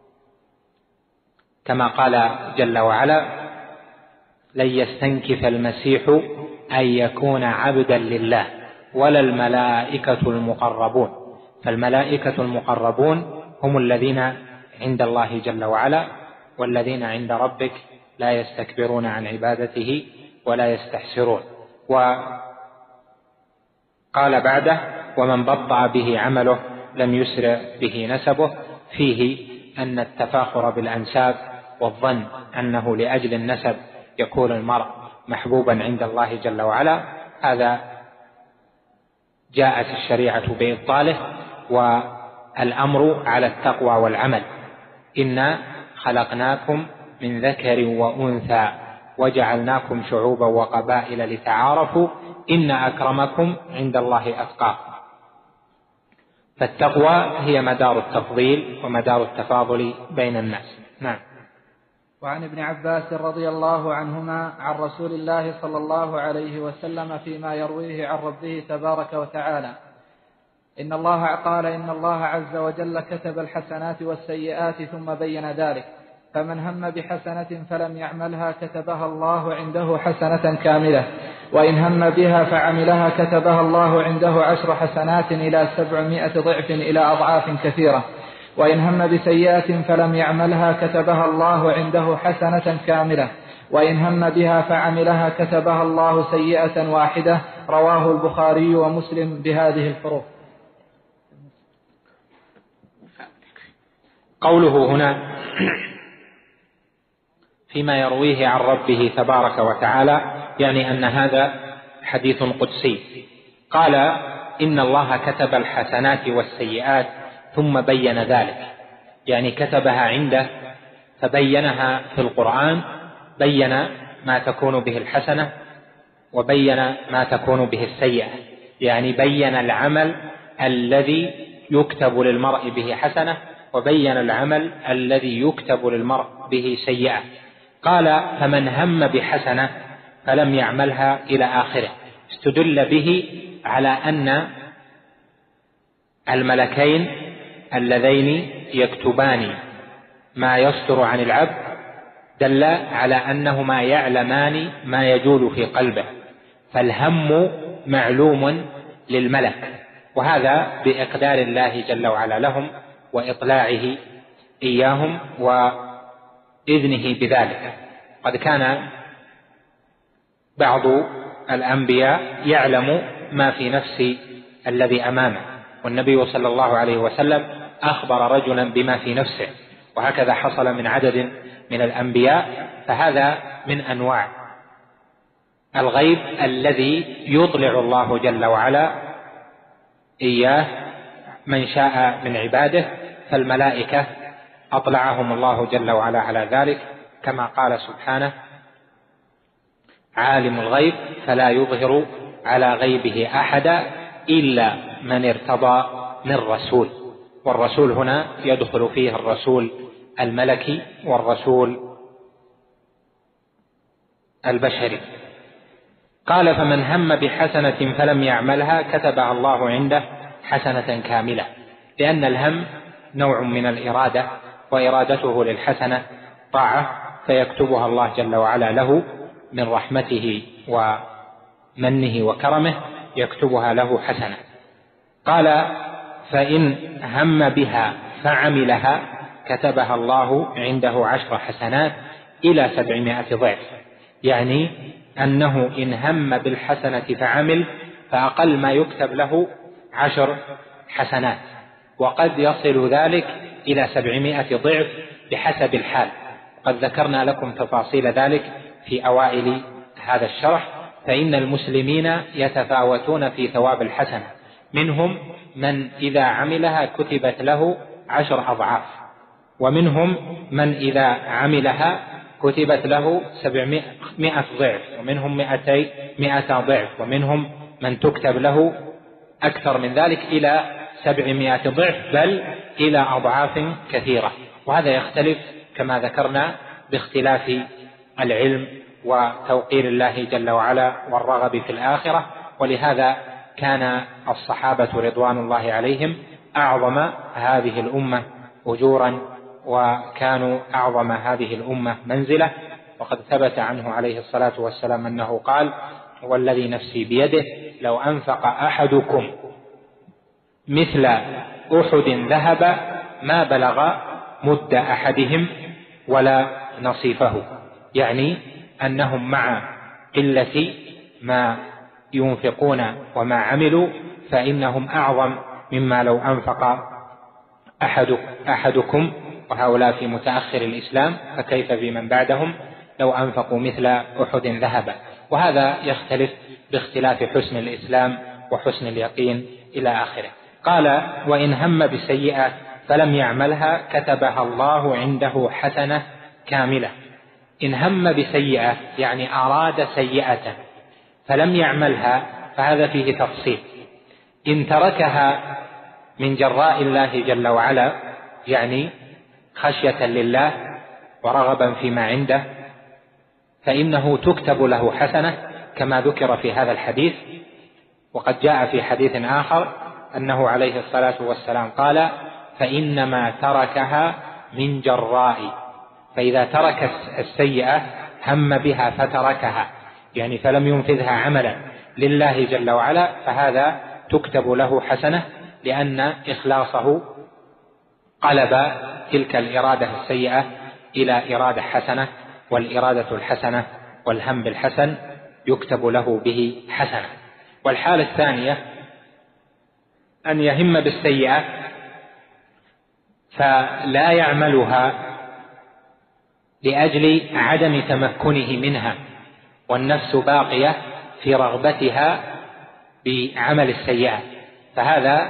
كما قال جل وعلا: لن يستنكف المسيح أن يكون عبدا لله ولا الملائكة المقربون. فالملائكة المقربون هم الذين عند الله جل وعلا، والذين عند ربك لا يستكبرون عن عبادته ولا يستحسرون. وقال بعده: ومن بطأ به عمله لم يسرع به نسبه. فيه أن التفاخر بالأنساب والظن أنه لأجل النسب يكون المرء محبوبا عند الله جل وعلا، هذا جاءت الشريعة بإبطاله، والأمر على التقوى والعمل. إنا خلقناكم من ذكر وأنثى وجعلناكم شعوبا وقبائل لتعارفوا إن أكرمكم عند الله أتقاكم. فالتقوى هي مدار التفضيل ومدار التفاضل بين الناس. نعم. وعن ابن عباس رضي الله عنهما عن رسول الله صلى الله عليه وسلم فيما يرويه عن ربه تبارك وتعالى: إن الله قال إن الله عز وجل كتب الحسنات والسيئات ثم بين ذلك، فمن هم بحسنة فلم يعملها كتبها الله عنده حسنة كاملة، وإن هم بها فعملها كتبها الله عنده عشر حسنات إلى سبعمائة ضعف إلى أضعاف كثيرة، وإن هم بسيئة فلم يعملها كتبها الله عنده حسنة كاملة، وإن هم بها فعملها كتبها الله سيئة واحدة. رواه البخاري ومسلم بهذه الحروف. قوله هنا فيما يرويه عن ربه تبارك وتعالى يعني أن هذا حديث قدسي. قال: إن الله كتب الحسنات والسيئات ثم بين ذلك، يعني كتبها عنده فبينها في القرآن، بين ما تكون به الحسنة وبين ما تكون به السيئة، يعني بين العمل الذي يكتب للمرء به حسنة وبين العمل الذي يكتب للمرء به سيئة. قال: فمن هم بحسنة فلم يعملها إلى آخره. استدل به على أن الملكين اللذين يكتبان ما يصدر عن العبد دل على أنهما يعلمان ما يجول في قلبه، فالهم معلوم للملك، وهذا بإقدار الله جل وعلا لهم وإطلاعه إياهم وإذنه بذلك. قد كان بعض الأنبياء يعلم ما في نفس الذي أمامه، والنبي صلى الله عليه وسلم أخبر رجلا بما في نفسه، وهكذا حصل من عدد من الأنبياء. فهذا من أنواع الغيب الذي يطلع الله جل وعلا إياه من شاء من عباده، فالملائكة أطلعهم الله جل وعلا على ذلك، كما قال سبحانه: عالم الغيب فلا يظهر على غيبه أحدا إلا من ارتضى من رسول. والرسول هنا يدخل فيه الرسول الملكي والرسول البشري. قال: فمن هم بحسنة فلم يعملها كتبها الله عنده حسنة كاملة، لأن الهم نوع من الإرادة، وإرادته للحسنة طاعة، فيكتبها الله جل وعلا له من رحمته ومنه وكرمه، يكتبها له حسنة. قال: فإن هم بها فعملها كتبها الله عنده عشر حسنات إلى سبعمائة ضعف، يعني أنه إن هم بالحسنة فعمل فأقل ما يكتب له عشر حسنات، وقد يصل ذلك إلى سبعمائة ضعف بحسب الحال. قد ذكرنا لكم تفاصيل ذلك في أوائل هذا الشرح. فإن المسلمين يتفاوتون في ثواب الحسنة، منهم من إذا عملها كتبت له عشر أضعاف، ومنهم من إذا عملها كتبت له سبعمائة ضعف، ومنهم مئتي مئة ضعف، ومنهم من تكتب له أكثر من ذلك إلى سبعمائة ضعف، بل إلى أضعاف كثيرة. وهذا يختلف كما ذكرنا باختلاف العلم وتوقير الله جل وعلا والرغب في الآخرة. ولهذا كان الصحابة رضوان الله عليهم أعظم هذه الأمة أجورا، وكانوا أعظم هذه الأمة منزلة. وقد ثبت عنه عليه الصلاة والسلام أنه قال: والذي نفسي بيده لو أنفق أحدكم مثل أحد ذهب ما بلغ مد أحدهم ولا نصيفه، يعني أنهم مع قلة ما ينفقون وما عملوا فإنهم أعظم مما لو أنفق أحد أحدكم، وهؤلاء في متأخر الإسلام، فكيف بمن بعدهم لو أنفقوا مثل أحد ذهبا. وهذا يختلف باختلاف حسن الإسلام وحسن اليقين إلى آخره. قال: وإن هم بسيئة فلم يعملها كتبها الله عنده حسنة كاملة. إن هم بسيئة يعني أراد سيئة فلم يعملها فهذا فيه تفصيل. إن تركها من جراء الله جل وعلا يعني خشية لله ورغبا فيما عنده فإنه تكتب له حسنة كما ذكر في هذا الحديث. وقد جاء في حديث آخر أنه عليه الصلاة والسلام قال: فإنما تركها من جراء. فإذا ترك السيئة هم بها فتركها يعني فلم ينفذها عملا لله جل وعلا فهذا تكتب له حسنة، لأن إخلاصه قلب تلك الإرادة السيئة إلى إرادة حسنة، والإرادة الحسنة والهم بالحسن يكتب له به حسنة. والحالة الثانية أن يهم بالسيئة فلا يعملها لأجل عدم تمكنه منها، والنفس باقية في رغبتها بعمل السيئة، فهذا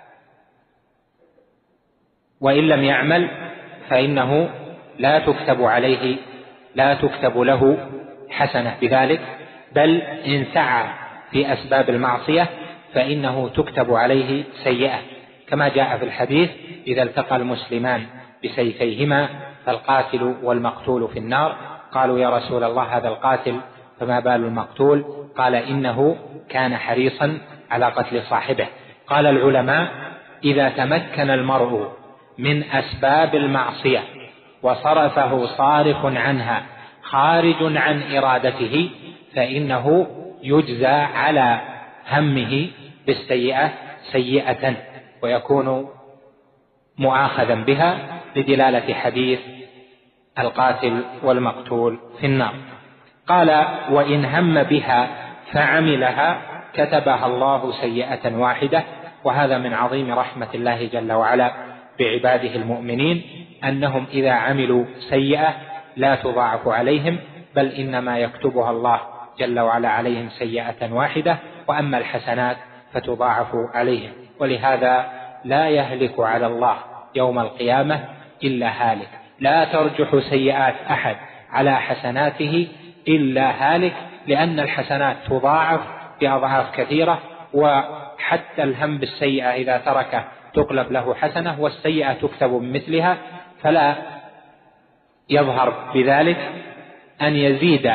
وإن لم يعمل فإنه لا تكتب عليه لا تكتب له حسنة بذلك، بل إن سعى في أسباب المعصية فإنه تكتب عليه سيئة، كما جاء في الحديث: إذا التقى المسلمان بسيفيهما فالقاتل والمقتول في النار. قالوا: يا رسول الله هذا القاتل فما بال المقتول؟ قال: إنه كان حريصا على قتل صاحبه. قال العلماء: إذا تمكن المرء من أسباب المعصية وصرفه صارف عنها خارج عن إرادته فإنه يجزى على همه بالسيئة سيئة ويكون مؤاخذا بها لدلالة حديث القاتل والمقتول في النار. قال: وإن هم بها فعملها كتبها الله سيئة واحدة. وهذا من عظيم رحمة الله جل وعلا بعباده المؤمنين، أنهم إذا عملوا سيئة لا تضاعف عليهم، بل إنما يكتبها الله جل وعلا عليهم سيئة واحدة، وأما الحسنات فتضاعف عليهم. ولهذا لا يهلك على الله يوم القيامة إلا هالك، لا ترجح سيئات أحد على حسناته إلا هالك، لأن الحسنات تضاعف بأضعاف كثيرة، وحتى الهم بالسيئة إذا تركه تقلب له حسنة، والسيئة تكتب بمثلها، فلا يظهر بذلك أن يزيد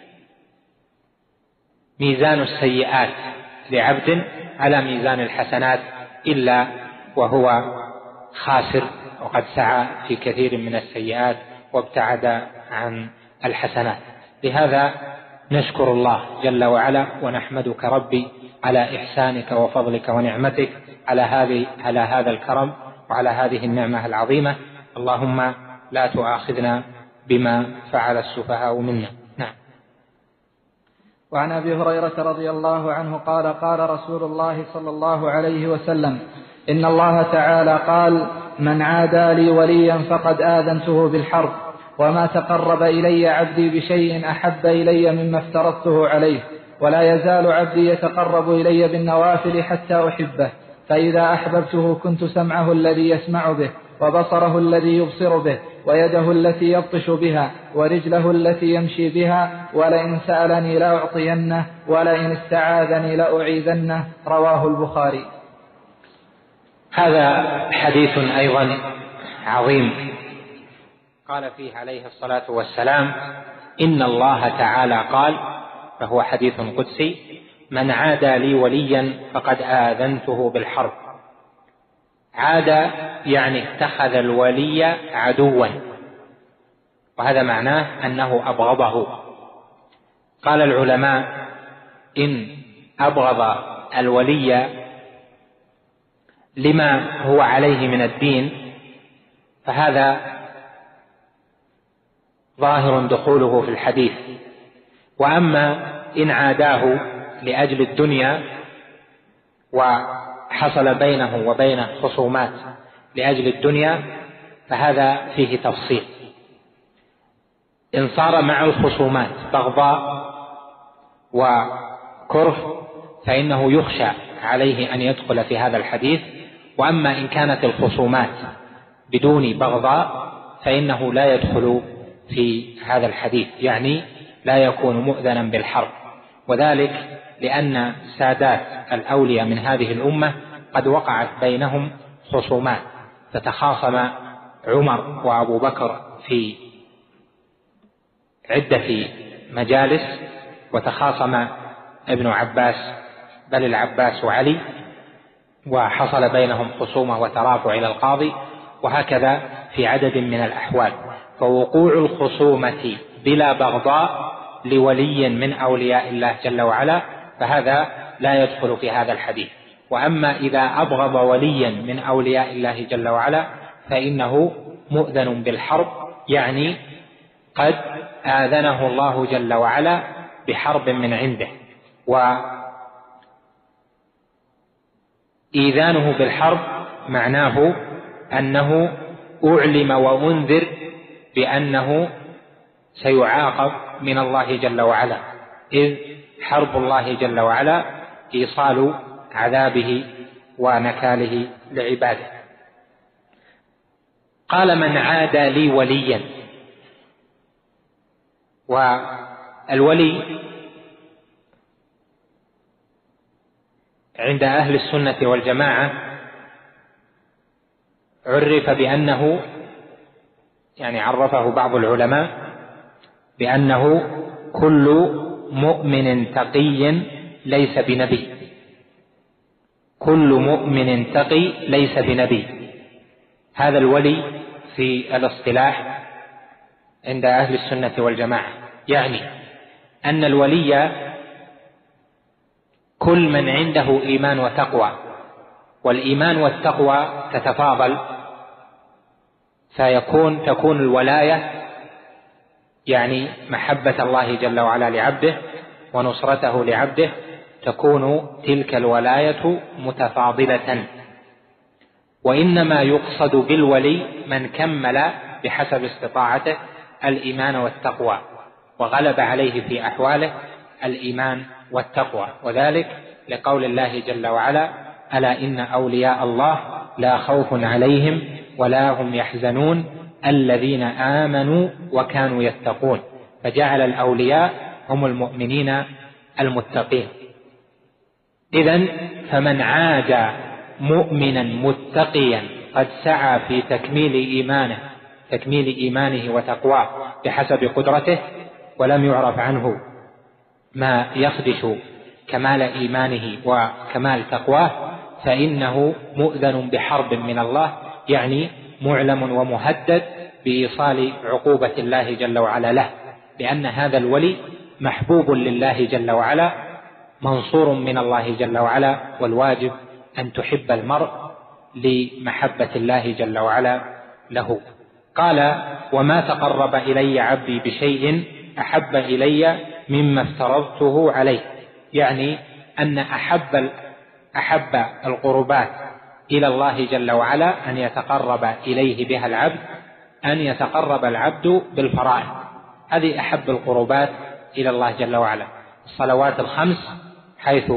ميزان السيئات لعبد على ميزان الحسنات إلا وهو خاسر وقد سعى في كثير من السيئات وابتعد عن الحسنات. لهذا نشكر الله جل وعلا ونحمدك ربي على إحسانك وفضلك ونعمتك على هذه على هذا الكرم وعلى هذه النعمة العظيمة. اللهم لا تؤاخذنا بما فعل السفهاء منا. نعم. وعن أبي هريرة رضي الله عنه قال: قال رسول الله صلى الله عليه وسلم: إن الله تعالى قال: من عادى لي وليا فقد آذنته بالحرب، وما تقرب إلي عبدي بشيء أحب إلي مما افترضته عليه، ولا يزال عبدي يتقرب إلي بالنوافل حتى أحبه، فإذا أحببته كنت سمعه الذي يسمع به، وبصره الذي يبصر به، ويده التي يبطش بها، ورجله التي يمشي بها، ولئن سألني لأعطينه، ولئن استعاذني لأعيذنه. رواه البخاري. هذا حديث أيضا عظيم قال فيه عليه الصلاة والسلام: إن الله تعالى قال، فهو حديث قدسي: من عادى لي وليا فقد آذنته بالحرب. عاد يعني اتخذ الولي عدوا، وهذا معناه أنه أبغضه. قال العلماء: إن أبغض الولي لما هو عليه من الدين فهذا ظاهر دخوله في الحديث. وأما إن عاداه لأجل الدنيا وحصل بينه وبينه خصومات لأجل الدنيا فهذا فيه تفصيل. إن صار مع الخصومات بغضاء وكره فإنه يخشى عليه أن يدخل في هذا الحديث. وأما إن كانت الخصومات بدون بغضاء فإنه لا يدخل في هذا الحديث، يعني لا يكون مؤذنا بالحرب. وذلك لأن سادات الأولياء من هذه الأمة قد وقعت بينهم خصومات، فتخاصم عمر وأبو بكر في عدة مجالس، وتخاصم ابن عباس بل العباس وعلي، وحصل بينهم خصومة وترافع إلى القاضي، وهكذا في عدد من الأحوال. فوقوع الخصومة بلا بغضاء لولي من أولياء الله جل وعلا فهذا لا يدخل في هذا الحديث. وأما إذا أبغض وليا من أولياء الله جل وعلا فإنه مؤذن بالحرب، يعني قد آذنه الله جل وعلا بحرب من عنده. وإيذانه بالحرب معناه أنه أعلم وأنذر بأنه سيعاقب من الله جل وعلا، إذ حرب الله جل وعلا إيصال عذابه ونكاله لعباده. قال: من عادى لي وليا. والولي عند أهل السنة والجماعة عرف بأنه، يعني عرفه بعض العلماء بأنه كل مؤمن تقي ليس بنبي، كل مؤمن تقي ليس بنبي. هذا الولي في الاصطلاح عند أهل السنة والجماعة، يعني أن الولي كل من عنده إيمان وتقوى، والإيمان والتقوى تتفاضل، فيكون تكون الولاية يعني محبة الله جل وعلا لعبده ونصرته لعبده، تكون تلك الولاية متفاضلة. وإنما يقصد بالولي من كمل بحسب استطاعته الإيمان والتقوى وغلب عليه في أحواله الإيمان والتقوى، وذلك لقول الله جل وعلا: ألا إن أولياء الله لا خوف عليهم ولا هم يحزنون الذين آمنوا وكانوا يتقون. فجعل الأولياء هم المؤمنين المتقين. إذن فمن عاد مؤمنا متقيا قد سعى في تكميل إيمانه تكميل إيمانه وتقواه بحسب قدرته، ولم يعرف عنه ما يخدش كمال إيمانه وكمال تقواه، فإنه مؤذن بحرب من الله، يعني معلم ومهدد بإيصال عقوبة الله جل وعلا له، لأن هذا الولي محبوب لله جل وعلا منصور من الله جل وعلا، والواجب أن تحب المرء لمحبة الله جل وعلا له. قال: وما تقرب إلي عبدي بشيء أحب إلي مما افترضته عليه، يعني أن أحب أحب القربات إلى الله جل وعلا أن يتقرب إليه بها العبد أن يتقرب العبد بالفرائض، هذه أحب القربات إلى الله جل وعلا. الصلوات الخمس حيث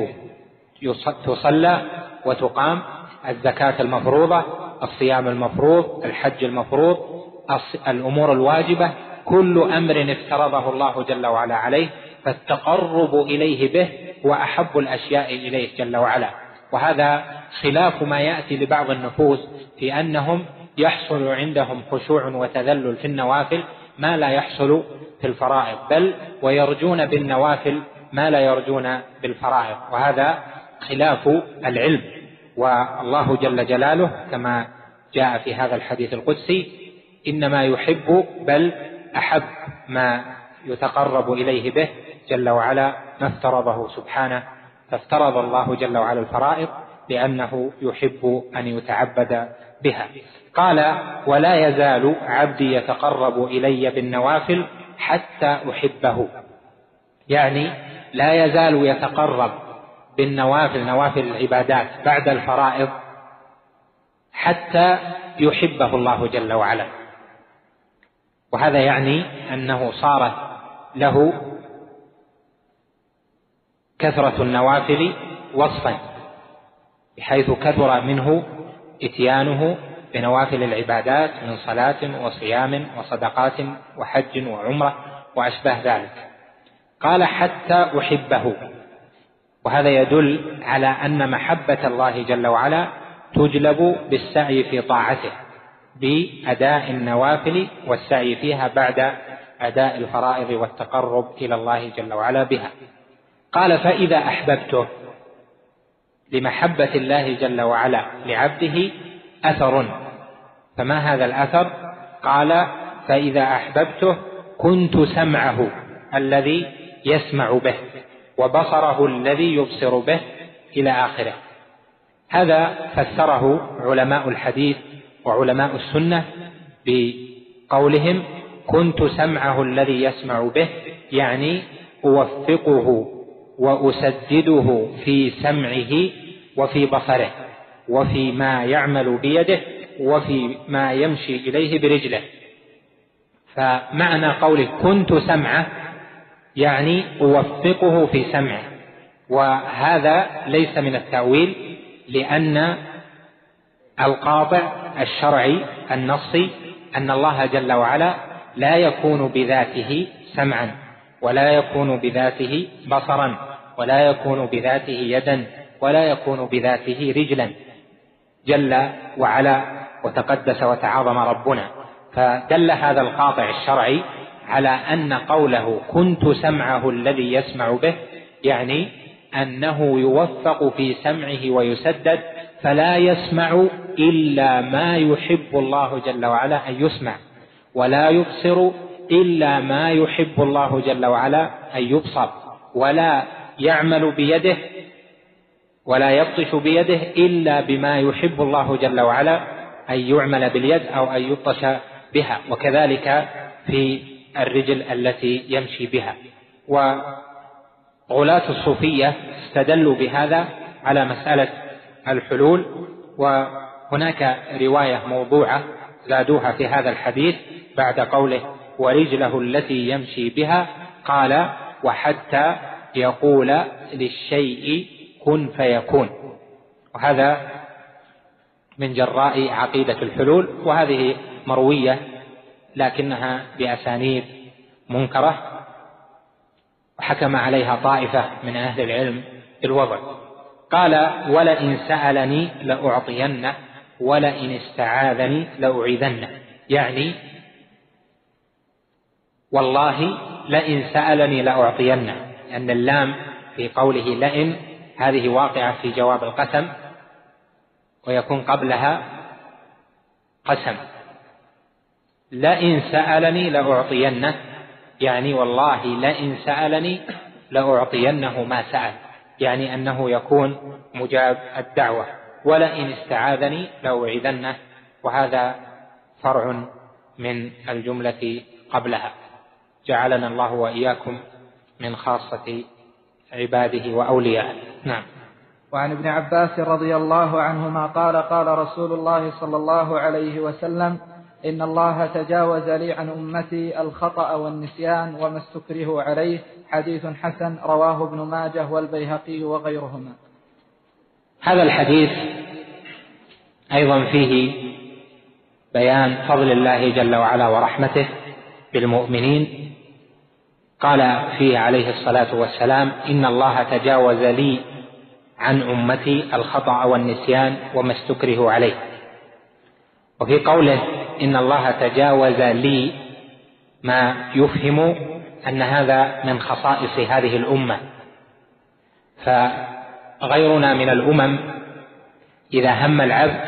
تصلى وتقام، الزكاة المفروضة، الصيام المفروض، الحج المفروض، الأمور الواجبة، كل أمر افترضه الله جل وعلا عليه، فالتقرب إليه به هو أحب الأشياء إليه جل وعلا. وهذا خلاف ما يأتي لبعض النفوس في أنهم يحصل عندهم خشوع وتذلل في النوافل ما لا يحصل في الفرائض، بل ويرجون بالنوافل ما لا يرجون بالفرائض، وهذا خلاف العلم. والله جل جلاله كما جاء في هذا الحديث القدسي: إنما يحب بل أحب ما يتقرب إليه به جل وعلا ما افترضه سبحانه. فافترض الله جل وعلا الفرائض لأنه يحب أن يتعبد بها. قال: ولا يزال عبدي يتقرب إلي بالنوافل حتى أحبه، يعني لا يزال يتقرب بالنوافل، نوافل العبادات بعد الفرائض، حتى يحبه الله جل وعلا. وهذا يعني أنه صارت له كثرة النوافل وصفا، بحيث كثر منه إتيانه بنوافل العبادات من صلاة وصيام وصدقات وحج وعمرة وأشباه ذلك. قال: حتى أحبه، وهذا يدل على أن محبة الله جل وعلا تجلب بالسعي في طاعته، بأداء النوافل والسعي فيها بعد أداء الفرائض والتقرب إلى الله جل وعلا بها. قال: فإذا أحببته، لمحبة الله جل وعلا لعبده أثر. فما هذا الأثر؟ قال: فإذا أحببته كنت سمعه الذي يسمع به، وبصره الذي يبصر به، إلى آخره. هذا فسره علماء الحديث وعلماء السنة بقولهم: كنت سمعه الذي يسمع به، يعني أوفقه وأسدده في سمعه وفي بصره وفي ما يعمل بيده وفي ما يمشي إليه برجله. فمعنى قوله كنت سمعه يعني أوفقه في سمعه، وهذا ليس من التأويل، لأن القاطع الشرعي النصي أن الله جل وعلا لا يكون بذاته سمعا، ولا يكون بذاته بصرا، ولا يكون بذاته يدا، ولا يكون بذاته رجلا، جل وعلا وتقدس وتعاظم ربنا. فدل هذا القاطع الشرعي على أن قوله كنت سمعه الذي يسمع به يعني أنه يوفق في سمعه ويسدد، فلا يسمع إلا ما يحب الله جل وعلا أن يسمع، ولا يبصر إلا ما يحب الله جل وعلا أن يبصر، ولا يعمل بيده ولا يبطش بيده إلا بما يحب الله جل وعلا أن يعمل باليد أو أن يبطش بها، وكذلك في الرجل التي يمشي بها. وغلاة الصوفية استدلوا بهذا على مسألة الحلول، وهناك رواية موضوعة زادوها في هذا الحديث بعد قوله ورجله التي يمشي بها، قال: وحتى يقول للشيء كن فيكون. وهذا من جراء عقيدة الحلول، وهذه مروية لكنها بأسانيد منكرة، وحكم عليها طائفة من أهل العلم بالوضع. قال: ولئن سألني لأعطينه ولئن استعاذني لأعيذنه، يعني والله لئن سألني لأعطينه، لأن اللام في قوله لئن هذه واقعة في جواب القسم، ويكون قبلها قسم. لئن سألني لأعطينه يعني والله لئن سألني لأعطينه ما سأل، يعني أنه يكون مجاب الدعوة. ولئن استعاذني لأعيذنه، وهذا فرع من الجملة قبلها. جعلنا الله وإياكم من خاصة عباده وأوليائه. نعم. وعن ابن عباس رضي الله عنهما قال: قال رسول الله صلى الله عليه وسلم: إن الله تجاوز لي عن أمتي الخطأ والنسيان وما استكرهوا عليه. حديث حسن رواه ابن ماجه والبيهقي وغيرهما. هذا الحديث أيضا فيه بيان فضل الله جل وعلا ورحمته بالمؤمنين. قال فيه عليه الصلاة والسلام: إن الله تجاوز لي عن أمتي الخطأ والنسيان وما استكرهوا عليه. وفي قوله إن الله تجاوز لي ما يفهم أن هذا من خصائص هذه الأمة، فغيرنا من الأمم إذا هم العبد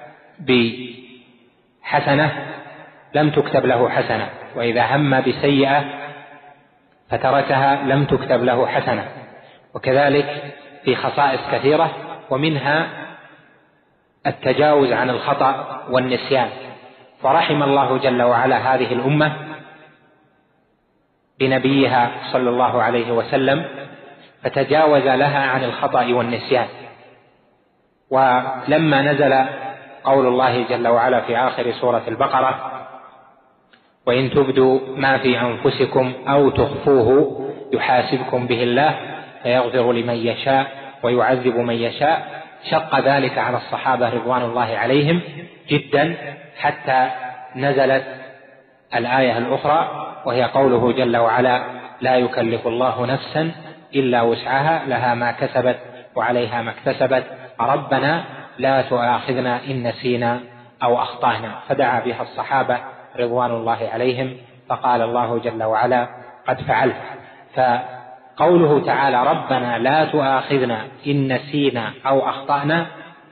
بحسنة لم تكتب له حسنة، وإذا هم بسيئة فتركها لم تكتب له حسنة. وكذلك في خصائص كثيرة، ومنها التجاوز عن الخطأ والنسيان، فرحم الله جل وعلا هذه الأمة بنبيها صلى الله عليه وسلم فتجاوز لها عن الخطأ والنسيان. ولما نزل قول الله جل وعلا في آخر سورة البقرة: وإن تبدوا ما في أنفسكم أو تخفوه يحاسبكم به الله فيغفر لمن يشاء ويعذب من يشاء، شق ذلك على الصحابة رضوان الله عليهم جدا، حتى نزلت الآية الأخرى وهي قوله جل وعلا: لا يكلف الله نفسا إلا وسعها لها ما كسبت وعليها ما اكتسبت ربنا لا تؤاخذنا إن نسينا أو أخطأنا. فدعا بها الصحابة رضوان الله عليهم، فقال الله جل وعلا: قد فعلت. فقوله تعالى: ربنا لا تؤاخذنا إن نسينا أو أخطأنا،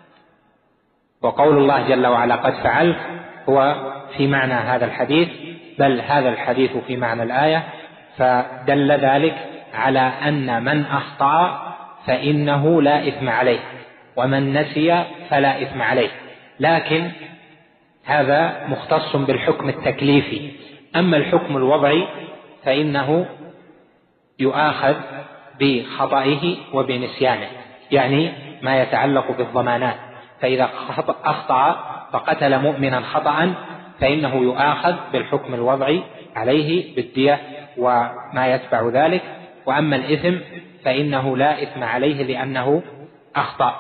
وقول الله جل وعلا قد فعلت، هو في معنى هذا الحديث، بل هذا الحديث في معنى الآية. فدل ذلك على أن من أخطأ فإنه لا إثم عليه، ومن نسي فلا إثم عليه، لكن هذا مختص بالحكم التكليفي. أما الحكم الوضعي فإنه يؤاخذ بخطئه وبنسيانه، يعني ما يتعلق بالضمانات. فإذا أخطأ فقتل مؤمنا خطأ فإنه يؤاخذ بالحكم الوضعي عليه بالدية وما يتبع ذلك. وأما الإثم فإنه لا إثم عليه لأنه أخطأ.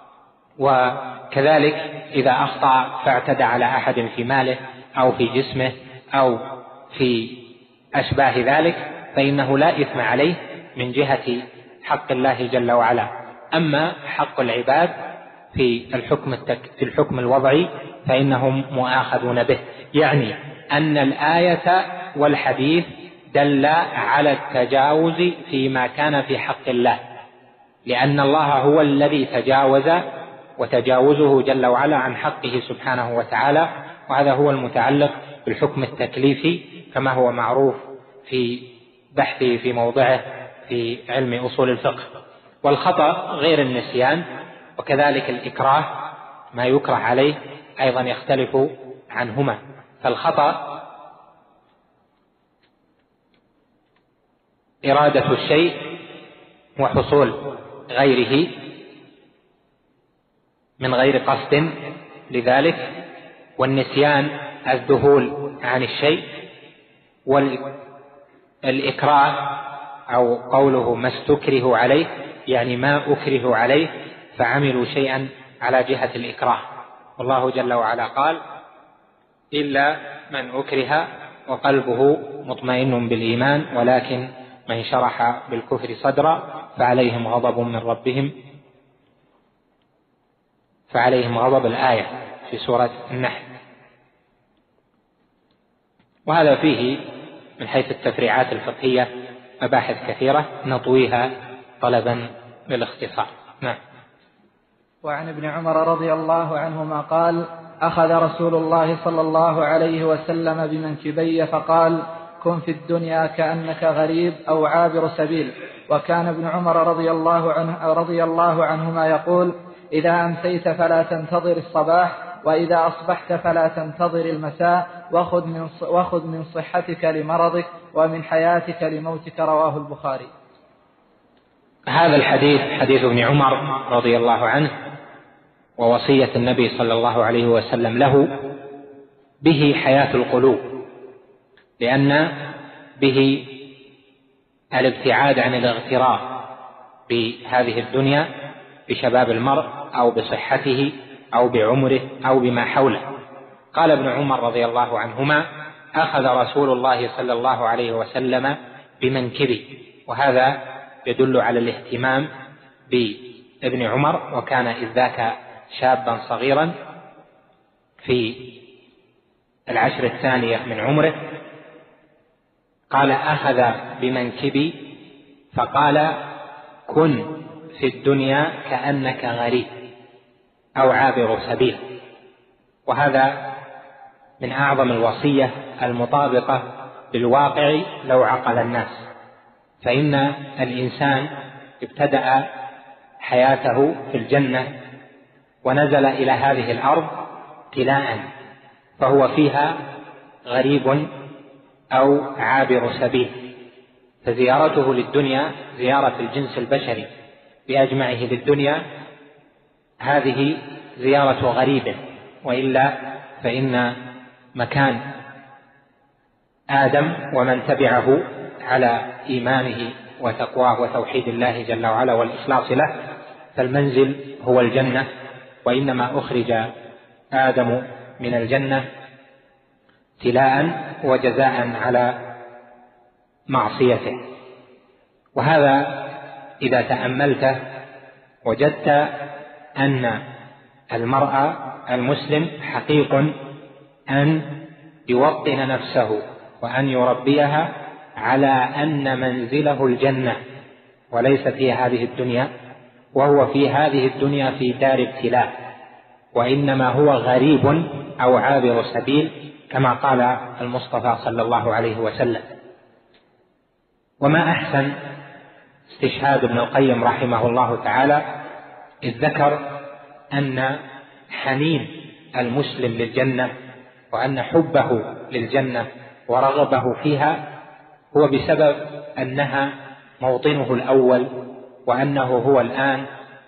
وكذلك إذا أخطأ فاعتدى على أحد في ماله أو في جسمه أو في أشباه ذلك فإنه لا إثم عليه من جهة حق الله جل وعلا. أما حق العباد في الحكم, التك... في الحكم الوضعي فإنهم مؤاخذون به، يعني أن الآية والحديث دل على التجاوز فيما كان في حق الله، لأن الله هو الذي تجاوز، وتجاوزه جل وعلا عن حقه سبحانه وتعالى، وهذا هو المتعلق بالحكم التكليفي كما هو معروف في بحثه في موضعه في علم أصول الفقه. والخطأ غير النسيان، وكذلك الإكراه ما يكره عليه أيضا يختلف عنهما. فالخطأ إرادة الشيء وحصول غيره من غير قصد لذلك، والنسيان الذهول عن الشيء، والإكراه أو قوله ما استكره عليه يعني ما أكره عليه فعملوا شيئا على جهة الإكراه. والله جل وعلا قال: إلا من أكره وقلبه مطمئن بالإيمان ولكن من شرح بالكفر صدرا فعليهم غضب من ربهم فعليهم غضب الآية في سورة النحل. وهذا فيه من حيث التفريعات الفقهية مباحث كثيرة نطويها طلبا للاختصار. نعم. وعن ابن عمر رضي الله عنهما قال: أخذ رسول الله صلى الله عليه وسلم بمنكبي فقال: كن في الدنيا كأنك غريب أو عابر سبيل. وكان ابن عمر رضي الله عنه رضي الله عنهما يقول: إذا أمسيت فلا تنتظر الصباح، وإذا أصبحت فلا تنتظر المساء، وخذ من وخذ من صحتك لمرضك ومن حياتك لموتك. رواه البخاري. هذا الحديث حديث ابن عمر رضي الله عنه، ووصية النبي صلى الله عليه وسلم له به حياة القلوب، لأن به الابتعاد عن الاغترار بهذه الدنيا بشباب المرء أو بصحته أو بعمره أو بما حوله. قال ابن عمر رضي الله عنهما: أخذ رسول الله صلى الله عليه وسلم بمنكبي، وهذا يدل على الاهتمام بابن عمر، وكان إذ ذاك شابا صغيرا في العشر الثانية من عمره. قال: أخذ بمنكبي فقال: كن في الدنيا كأنك غريب أو عابر سبيل. وهذا من أعظم الوصية المطابقة للواقع لو عقل الناس، فإن الإنسان ابتدأ حياته في الجنة ونزل إلى هذه الأرض ابتلاء، فهو فيها غريب أو عابر سبيل، فزيارته للدنيا زيارة الجنس البشري بأجمعه للدنيا هذه زيارة غريب، وإلا فإن مكان آدم ومن تبعه على إيمانه وتقواه وتوحيد الله جل وعلا والإخلاص له فالمنزل هو الجنة، وإنما أخرج آدم من الجنة ابتلاء وجزاء على معصيته. وهذا إذا تأملته وجدت أن المرء المسلم حقيق أن يوطن نفسه وأن يربيها على أن منزله الجنة وليس في هذه الدنيا، وهو في هذه الدنيا في دار ابتلاء، وإنما هو غريب أو عابر سبيل كما قال المصطفى صلى الله عليه وسلم. وما أحسن استشهاد ابن القيم رحمه الله تعالى إذ ذكر أن حنين المسلم للجنة وأن حبه للجنة ورغبه فيها هو بسبب أنها موطنه الأول، وأنه هو الآن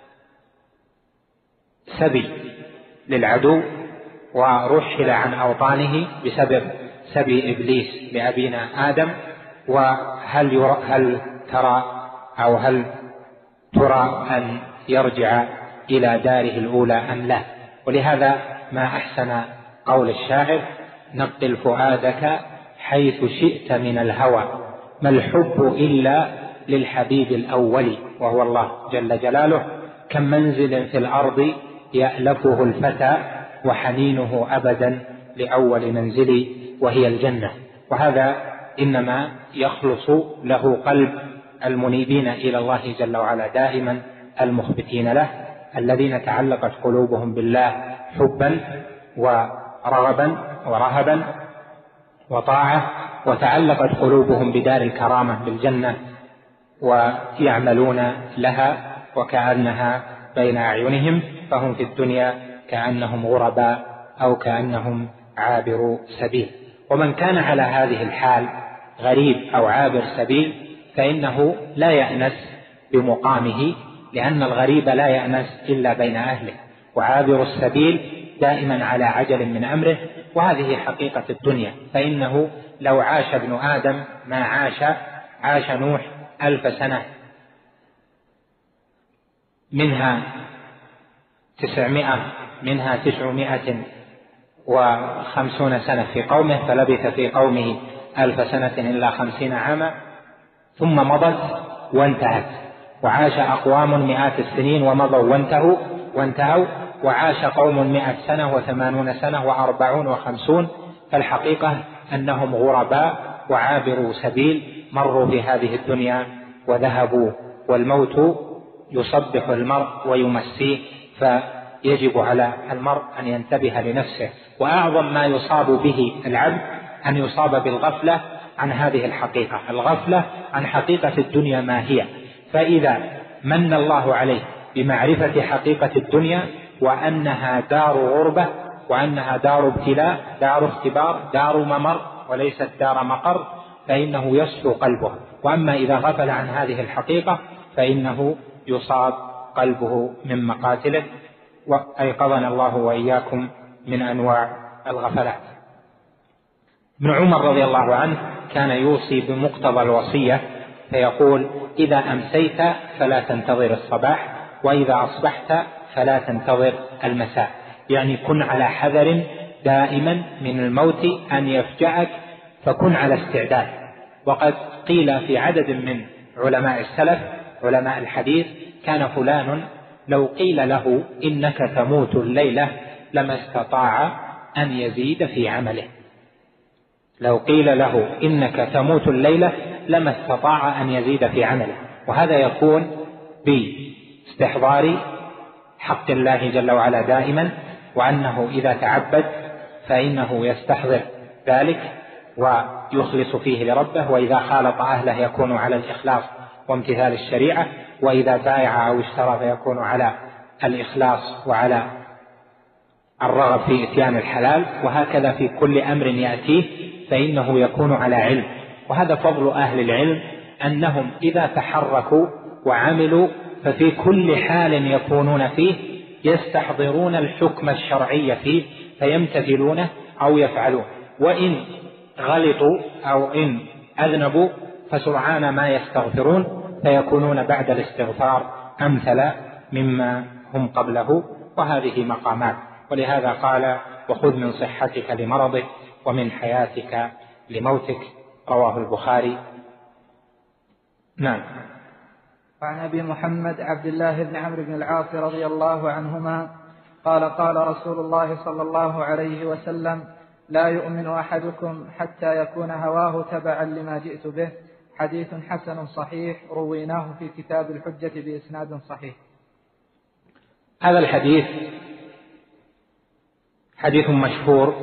سبي للعدو ورحل عن أوطانه بسبب سبي إبليس لأبينا آدم. وهل يرى هل ترى أو هل ترى أن يرجع إلى داره الأولى أم لا؟ ولهذا ما أحسن قول الشاعر: نقل فؤادك حيث شئت من الهوى، ما الحب إلا للحبيب الأول وهو الله جل جلاله، كم منزل في الأرض يألفه الفتى وحنينه أبدا لأول منزل وهي الجنة. وهذا إنما يخلص له قلب المنيبين إلى الله جل وعلا دائما المخبتين له، الذين تعلقت قلوبهم بالله حبا ورغبا ورهبا وطاعة، وتعلقت قلوبهم بدار الكرامة بالجنة ويعملون لها وكأنها بين أعينهم، فهم في الدنيا كأنهم غرباء أو كأنهم عابر سبيل. ومن كان على هذه الحال غريب أو عابر سبيل فإنه لا يأنس بمقامه، لأن الغريب لا يأنس إلا بين أهله، وعابر السبيل دائما على عجل من أمره. وهذه حقيقة الدنيا، فإنه لو عاش ابن آدم ما عاش عاش نوح ألف سنة، منها تسعمائة منها تسعمائة وخمسون سنة في قومه، فلبث في قومه ألف سنة إلا خمسين عاما، ثم مضت وانتهت. وعاش أقوام مئات السنين ومضوا وانتهوا وانتهوا وعاش قوم مئة سنة وثمانون سنة وأربعون وخمسون. فالحقيقة أنهم غرباء وعابروا سبيل، مروا في هذه الدنيا وذهبوا، والموت يصبح المرء ويمسيه، فيجب على المرء أن ينتبه لنفسه. وأعظم ما يصاب به العبد أن يصاب بالغفلة عن هذه الحقيقة، الغفلة عن حقيقة الدنيا ما هي. فإذا من الله عليه بمعرفة حقيقة الدنيا وأنها دار غربة وأنها دار ابتلاء، دار اختبار، دار ممر وليست دار مقر، فإنه يصفو قلبه. وأما إذا غفل عن هذه الحقيقة فإنه يصاب قلبه من مقاتله. وأيقظنا الله وإياكم من أنواع الغفلات. ابن عمر رضي الله عنه كان يوصي بمقتضى الوصية فيقول: إذا أمسيت فلا تنتظر الصباح، وإذا أصبحت فلا تنتظر المساء. يعني كن على حذر دائما من الموت أن يفجأك، فكن على استعداد. وقد قيل في عدد من علماء السلف علماء الحديث: كان فلان لو قيل له إنك تموت الليلة لما استطاع أن يزيد في عمله. لو قيل له إنك تموت الليلة لما استطاع أن يزيد في عمله. وهذا يكون باستحضار حق الله جل وعلا دائما، وأنه إذا تعبد فإنه يستحضر ذلك ويخلص فيه لربه، وإذا خالط أهله يكون على الإخلاص وامتثال الشريعة، وإذا بايع أو اشترى فيكون على الإخلاص وعلى الرغب في إتيان الحلال، وهكذا في كل أمر يأتيه فإنه يكون على علم. وهذا فضل أهل العلم، أنهم إذا تحركوا وعملوا ففي كل حال يكونون فيه يستحضرون الحكم الشرعي فيه فيمتثلونه أو يفعلون، وإن غلطوا أو إن أذنبوا فسرعان ما يستغفرون فيكونون بعد الاستغفار أمثل مما هم قبله. وهذه مقامات، ولهذا قال: وخذ من صحتك لمرضك ومن حياتك لموتك، رواه البخاري. نعم. وعن أبي محمد عبد الله بن عمرو بن العاص رضي الله عنهما قال: قال رسول الله صلى الله عليه وسلم: لا يؤمن أحدكم حتى يكون هواه تبعا لما جئت به. حديث حسن صحيح رويناه في كتاب الحجة بإسناد صحيح. هذا الحديث حديث مشهور،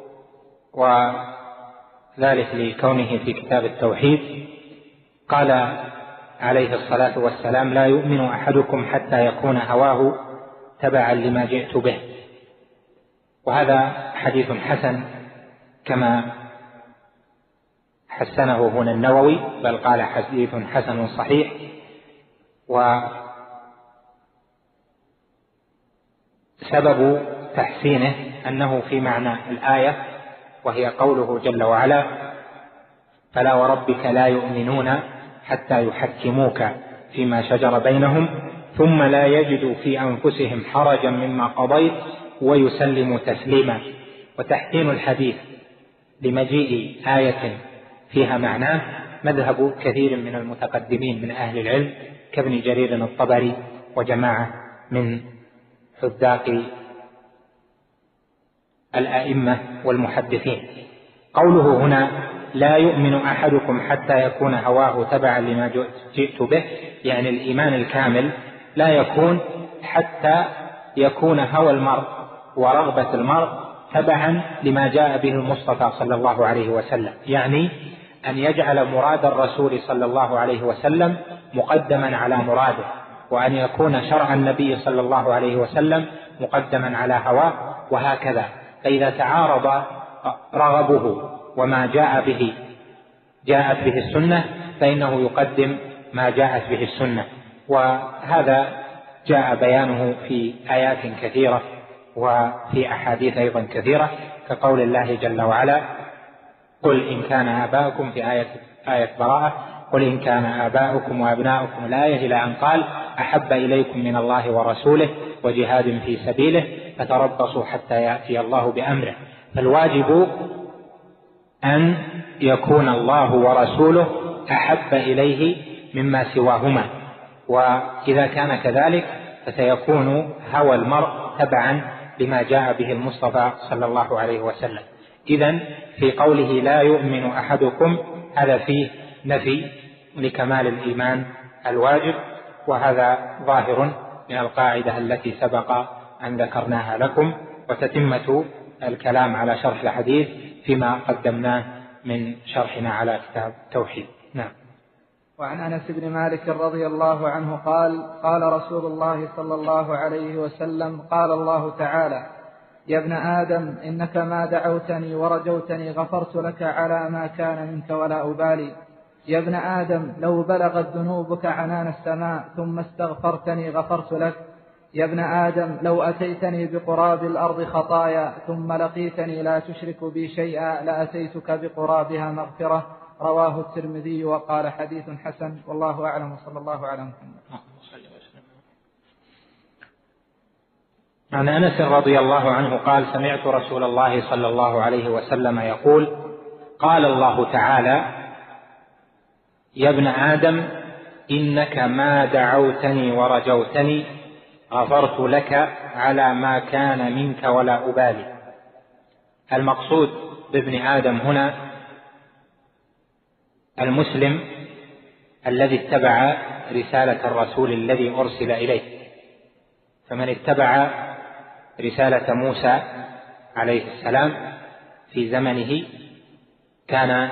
وذلك لكونه في كتاب التوحيد. قال عليه الصلاة والسلام: لا يؤمن أحدكم حتى يكون هواه تبعا لما جئت به. وهذا حديث حسن كما حسنه هنا النووي، بل قال حديث حسن صحيح. وسبب تحسينه أنه في معنى الآية، وهي قوله جل وعلا: فلا وربك لا يؤمنون حتى يحكموك فيما شجر بينهم ثم لا يجدوا في أنفسهم حرجا مما قضيت ويسلموا تسليما. وتحسين الحديث لمجيء آية فيها معناه مذهب كثير من المتقدمين من أهل العلم كابن جرير الطبري وجماعة من حذاق الأئمة والمحدثين. قوله هنا: لا يؤمن أحدكم حتى يكون هواه تبعا لما جئت به، يعني الإيمان الكامل لا يكون حتى يكون هوى المرء ورغبة المرء تبعا لما جاء به المصطفى صلى الله عليه وسلم، يعني أن يجعل مراد الرسول صلى الله عليه وسلم مقدما على مراده، وأن يكون شرع النبي صلى الله عليه وسلم مقدما على هواه، وهكذا. فإذا تعارض رغبه وما جاء به جاءت به السنة فإنه يقدم ما جاءت به السنة. وهذا جاء بيانه في آيات كثيرة وفي أحاديث أيضا كثيرة، كقول الله جل وعلا: قل إن كان آباؤكم، في آية, آية براءة: قل إن كان آباؤكم وأبناؤكم، الآية إلى أن قال: أحب إليكم من الله ورسوله وجهاد في سبيله فتربصوا حتى يأتي الله بأمره. فالواجب أن يكون الله ورسوله أحب إليه مما سواهما، وإذا كان كذلك فسيكون هوى المرء تبعا لما جاء به المصطفى صلى الله عليه وسلم. إذن في قوله لا يؤمن أحدكم هذا فيه نفي لكمال الإيمان الواجب، وهذا ظاهر من القاعدة التي سبق أن ذكرناها لكم، وتتمة الكلام على شرح الحديث فيما قدمناه من شرحنا على كتاب التوحيد. نعم. وعن أنس بن مالك رضي الله عنه قال: قال رسول الله صلى الله عليه وسلم: قال الله تعالى: يا ابن آدم إنك ما دعوتني ورجوتني غفرت لك على ما كان منك ولا أبالي. يا ابن آدم لو بلغت ذنوبك عنان السماء ثم استغفرتني غفرت لك. يا ابن آدم لو أتيتني بقراب الأرض خطايا ثم لقيتني لا تشرك بي شيئا لأتيتك بقرابها مغفرة. رواه الترمذي وقال حديث حسن، والله أعلم، وصلى الله على محمد. عن أنس رضي الله عنه قال: سمعت رسول الله صلى الله عليه وسلم يقول: قال الله تعالى: يا ابن آدم إنك ما دعوتني ورجوتني غفرت لك على ما كان منك ولا أبالي. المقصود بابن آدم هنا المسلم الذي اتبع رسالة الرسول الذي أرسل إليه. فمن اتبع رسالة موسى عليه السلام في زمنه كان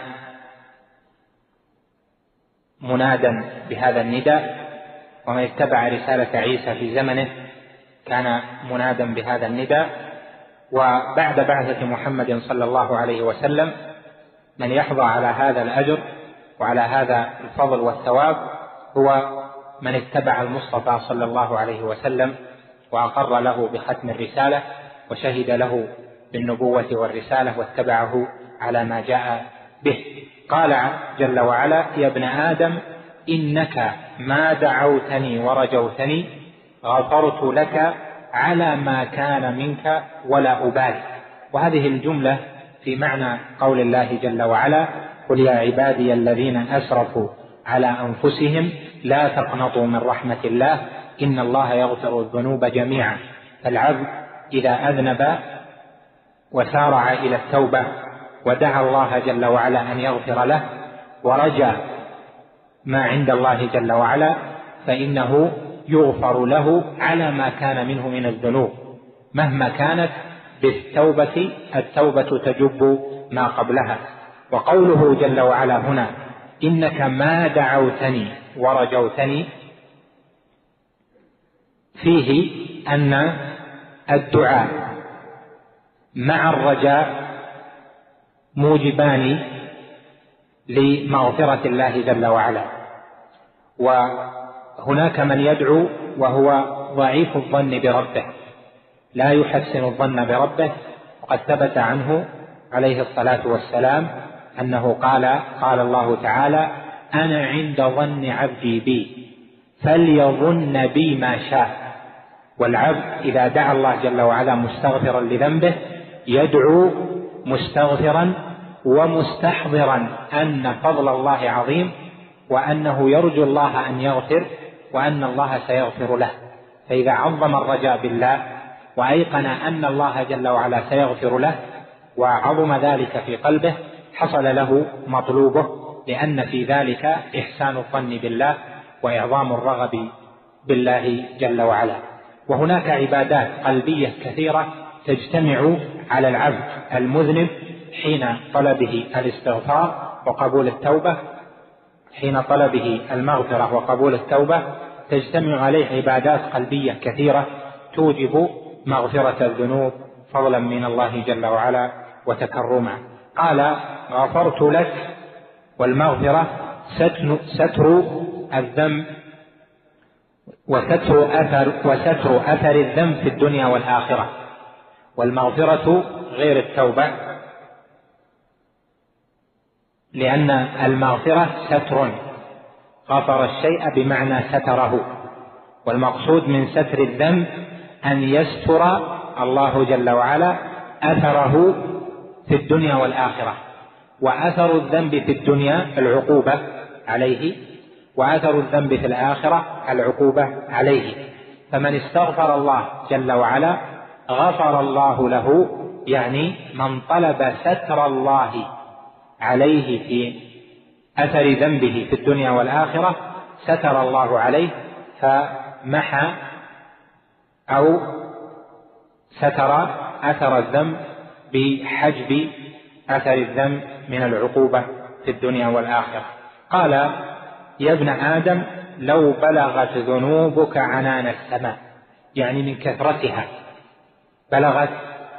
منادا بهذا النداء، ومن اتبع رسالة عيسى في زمنه كان منادا بهذا النداء، وبعد بعثة محمد صلى الله عليه وسلم من يحظى على هذا الأجر وعلى هذا الفضل والثواب هو من اتبع المصطفى صلى الله عليه وسلم وأقر له بختم الرسالة وشهد له بالنبوة والرسالة واتبعه على ما جاء به. قال جل وعلا: يا ابن آدم إنك ما دعوتني ورجوتني غفرت لك على ما كان منك ولا أبالي. وهذه الجملة في معنى قول الله جل وعلا: قل يا عبادي الذين أسرفوا على أنفسهم لا تقنطوا من رحمة الله إن الله يغفر الذنوب جميعا. فالعبد إذا أذنب وسارع إلى التوبة ودعا الله جل وعلا أن يغفر له ورجى ما عند الله جل وعلا فإنه يغفر له على ما كان منه من الذنوب مهما كانت. بالتوبة التوبة تجب ما قبلها. وقوله جل وعلا هنا: إنك ما دعوتني ورجوتني، فيه أن الدعاء مع الرجاء موجبان لمغفرة الله جل وعلا. وهناك من يدعو وهو ضعيف الظن بربه لا يحسن الظن بربه، وقد ثبت عنه عليه الصلاة والسلام أنه قال قال الله تعالى: أنا عند ظن عبدي بي فليظن بي ما شاء. والعبد إذا دعا الله جل وعلا مستغفرا لذنبه يدعو مستغفرا ومستحضرا أن فضل الله عظيم وأنه يرجو الله أن يغفر وأن الله سيغفر له. فإذا عظم الرجاء بالله وأيقن أن الله جل وعلا سيغفر له وعظم ذلك في قلبه حصل له مطلوبه، لأن في ذلك إحسان الظن بالله وإعظام الرغب بالله جل وعلا. وهناك عبادات قلبية كثيرة تجتمع على العبد المذنب حين طلبه الاستغفار وقبول التوبة، حين طلبه المغفرة وقبول التوبة تجتمع عليه عبادات قلبية كثيرة توجب مغفرة الذنوب فضلا من الله جل وعلا وتكرما. قال: غفرت لك، والمغفرة ستر الذنب وستر أثر, وستر أثر الذنب في الدنيا والآخرة. والمغفرة غير التوبة، لأن المغفرة ستر، غفر الشيء بمعنى ستره، والمقصود من ستر الذنب أن يستر الله جل وعلا أثره في الدنيا والآخرة. وأثر الذنب في الدنيا العقوبة عليه، وأثر الذنب في الآخرة العقوبة عليه. فمن استغفر الله جل وعلا غفر الله له، يعني من طلب ستر الله عليه في أثر ذنبه في الدنيا والآخرة ستر الله عليه فمحى أو ستر أثر الذنب بحجب أثر الذنب من العقوبة في الدنيا والآخرة. قال: يا ابن آدم لو بلغت ذنوبك عنان السماء، يعني من كثرتها بلغت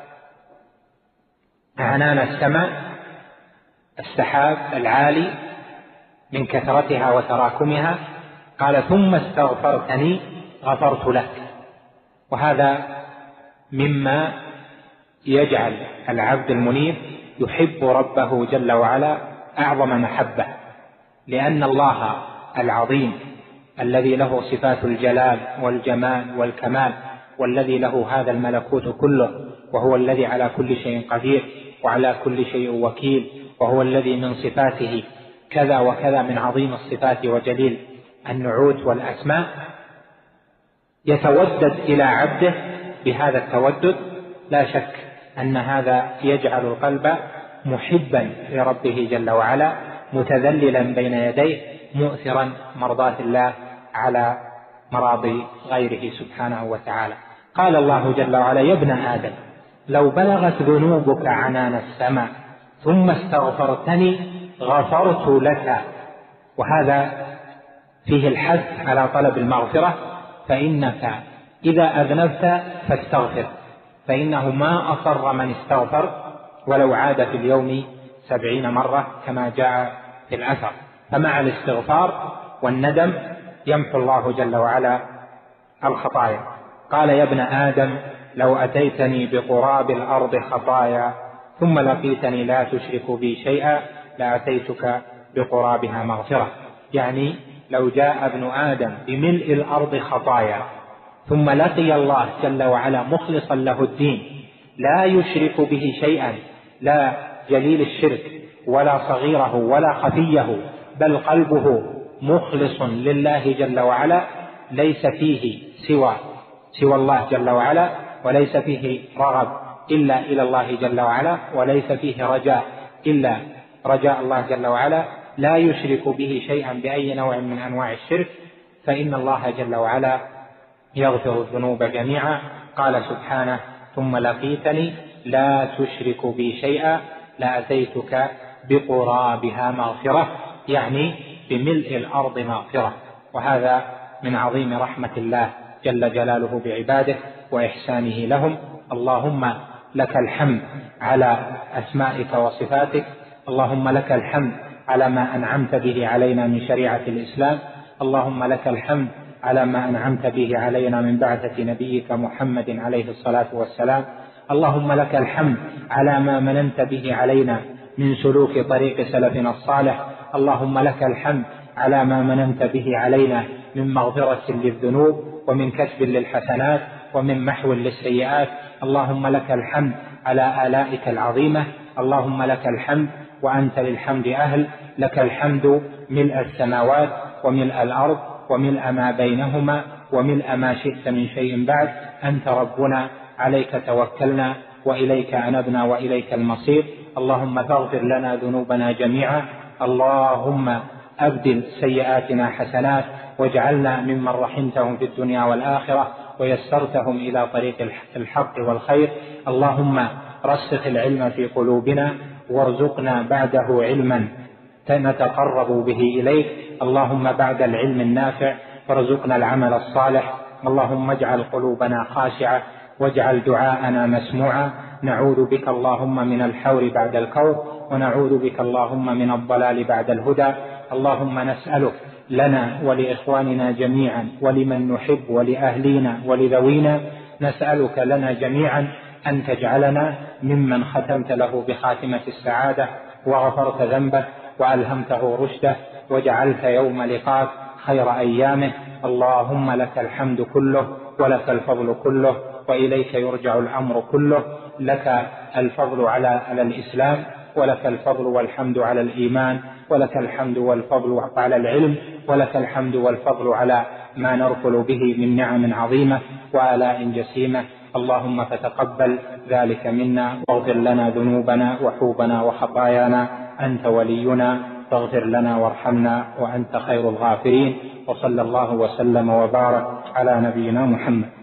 عنان السماء، السحاب العالي من كثرتها وتراكمها. قال: ثم استغفرتني غفرت لك. وهذا مما يجعل العبد المنيب يحب ربه جل وعلا أعظم محبة، لأن الله العظيم الذي له صفات الجلال والجمال والكمال، والذي له هذا الملكوت كله، وهو الذي على كل شيء قدير وعلى كل شيء وكيل، وهو الذي من صفاته كذا وكذا من عظيم الصفات وجليل النعوت والأسماء، يتودد إلى عبده بهذا التودد. لا شك أن هذا يجعل القلب محبا لربه جل وعلا، متذللا بين يديه، مؤثرا مرضاة الله على مراضي غيره سبحانه وتعالى. قال الله جل وعلا: يا ابن آدم لو بلغت ذنوبك عنان السماء ثم استغفرتني غفرت لك. وهذا فيه الحث على طلب المغفرة، فإنك إذا أذنبت فاستغفر، فإنه ما أصر من استغفر ولو عاد في اليوم سبعين مرة كما جاء في الأثر. فمع الاستغفار والندم يمحو الله جل وعلا الخطايا. قال: يا ابن آدم لو أتيتني بقراب الأرض خطايا ثم لقيتني لا تشرك بي شيئا لأتيتك بقرابها مغفرة. يعني لو جاء ابن آدم بملء الأرض خطايا ثم لقي الله جل وعلا مخلصا له الدين لا يشرك به شيئا، لا جليل الشرك ولا صغيره ولا خفيه، بل قلبه مخلص لله جل وعلا، ليس فيه سوى سوى الله جل وعلا، وليس فيه رغب إلا إلى الله جل وعلا، وليس فيه رجاء إلا رجاء الله جل وعلا، لا يشرك به شيئا بأي نوع من أنواع الشرك، فإن الله جل وعلا يغفر الذنوب جميعا. قال سبحانه: ثم لقيتني لا تشرك بي شيئا لأتيتك بقرابها مغفرة، يعني بملء الأرض مغفرة. وهذا من عظيم رحمة الله جل جلاله بعباده وإحسانه لهم. اللهم لك الحمد على أسمائك وصفاتك، اللهم لك الحمد على ما أنعمت به علينا من شريعة الإسلام، اللهم لك الحمد على ما أنعمت به علينا من بعثة نبيك محمد عليه الصلاة والسلام، اللهم لك الحمد على ما مننت به علينا من سلوك طريق سلفنا الصالح، اللهم لك الحمد على ما مننت به علينا من مغفرة للذنوب ومن كسب للحسنات ومن محو للسيئات، اللهم لك الحمد على آلائك العظيمة، اللهم لك الحمد وأنت للحمد أهل، لك الحمد ملء السماوات وملء الأرض وملء ما بينهما وملء ما شئت من شيء بعد، أنت ربنا عليك توكلنا وإليك أنبنا وإليك المصير، اللهم فاغفر لنا ذنوبنا جميعا، اللهم أبدل سيئاتنا حسنات واجعلنا ممن رحمتهم في الدنيا والآخرة ويسرتهم إلى طريق الحق والخير، اللهم رسخ العلم في قلوبنا وارزقنا بعده علما نتقرب به إليك، اللهم بعد العلم النافع فارزقنا العمل الصالح، اللهم اجعل قلوبنا خاشعة واجعل دعاءنا مسموعا، نعوذ بك اللهم من الحور بعد الكور، ونعوذ بك اللهم من الضلال بعد الهدى، اللهم نسألك لنا ولإخواننا جميعا ولمن نحب ولأهلينا ولذوينا، نسألك لنا جميعا أن تجعلنا ممن ختمت له بخاتمة السعادة وغفرت ذنبه وألهمته رشده وجعلت يوم لقاك خير أيامه، اللهم لك الحمد كله ولك الفضل كله وإليك يرجع الأمر كله، لك الفضل على الإسلام ولك الفضل والحمد على الإيمان ولك الحمد والفضل على العلم ولك الحمد والفضل على ما نركل به من نعم عظيمة وآلاء جسيمة، اللهم فتقبل ذلك منا واغفر لنا ذنوبنا وحوبنا وخطايانا، أنت ولينا فاغفر لنا وارحمنا وأنت خير الغافرين، وصلى الله وسلم وبارك على نبينا محمد.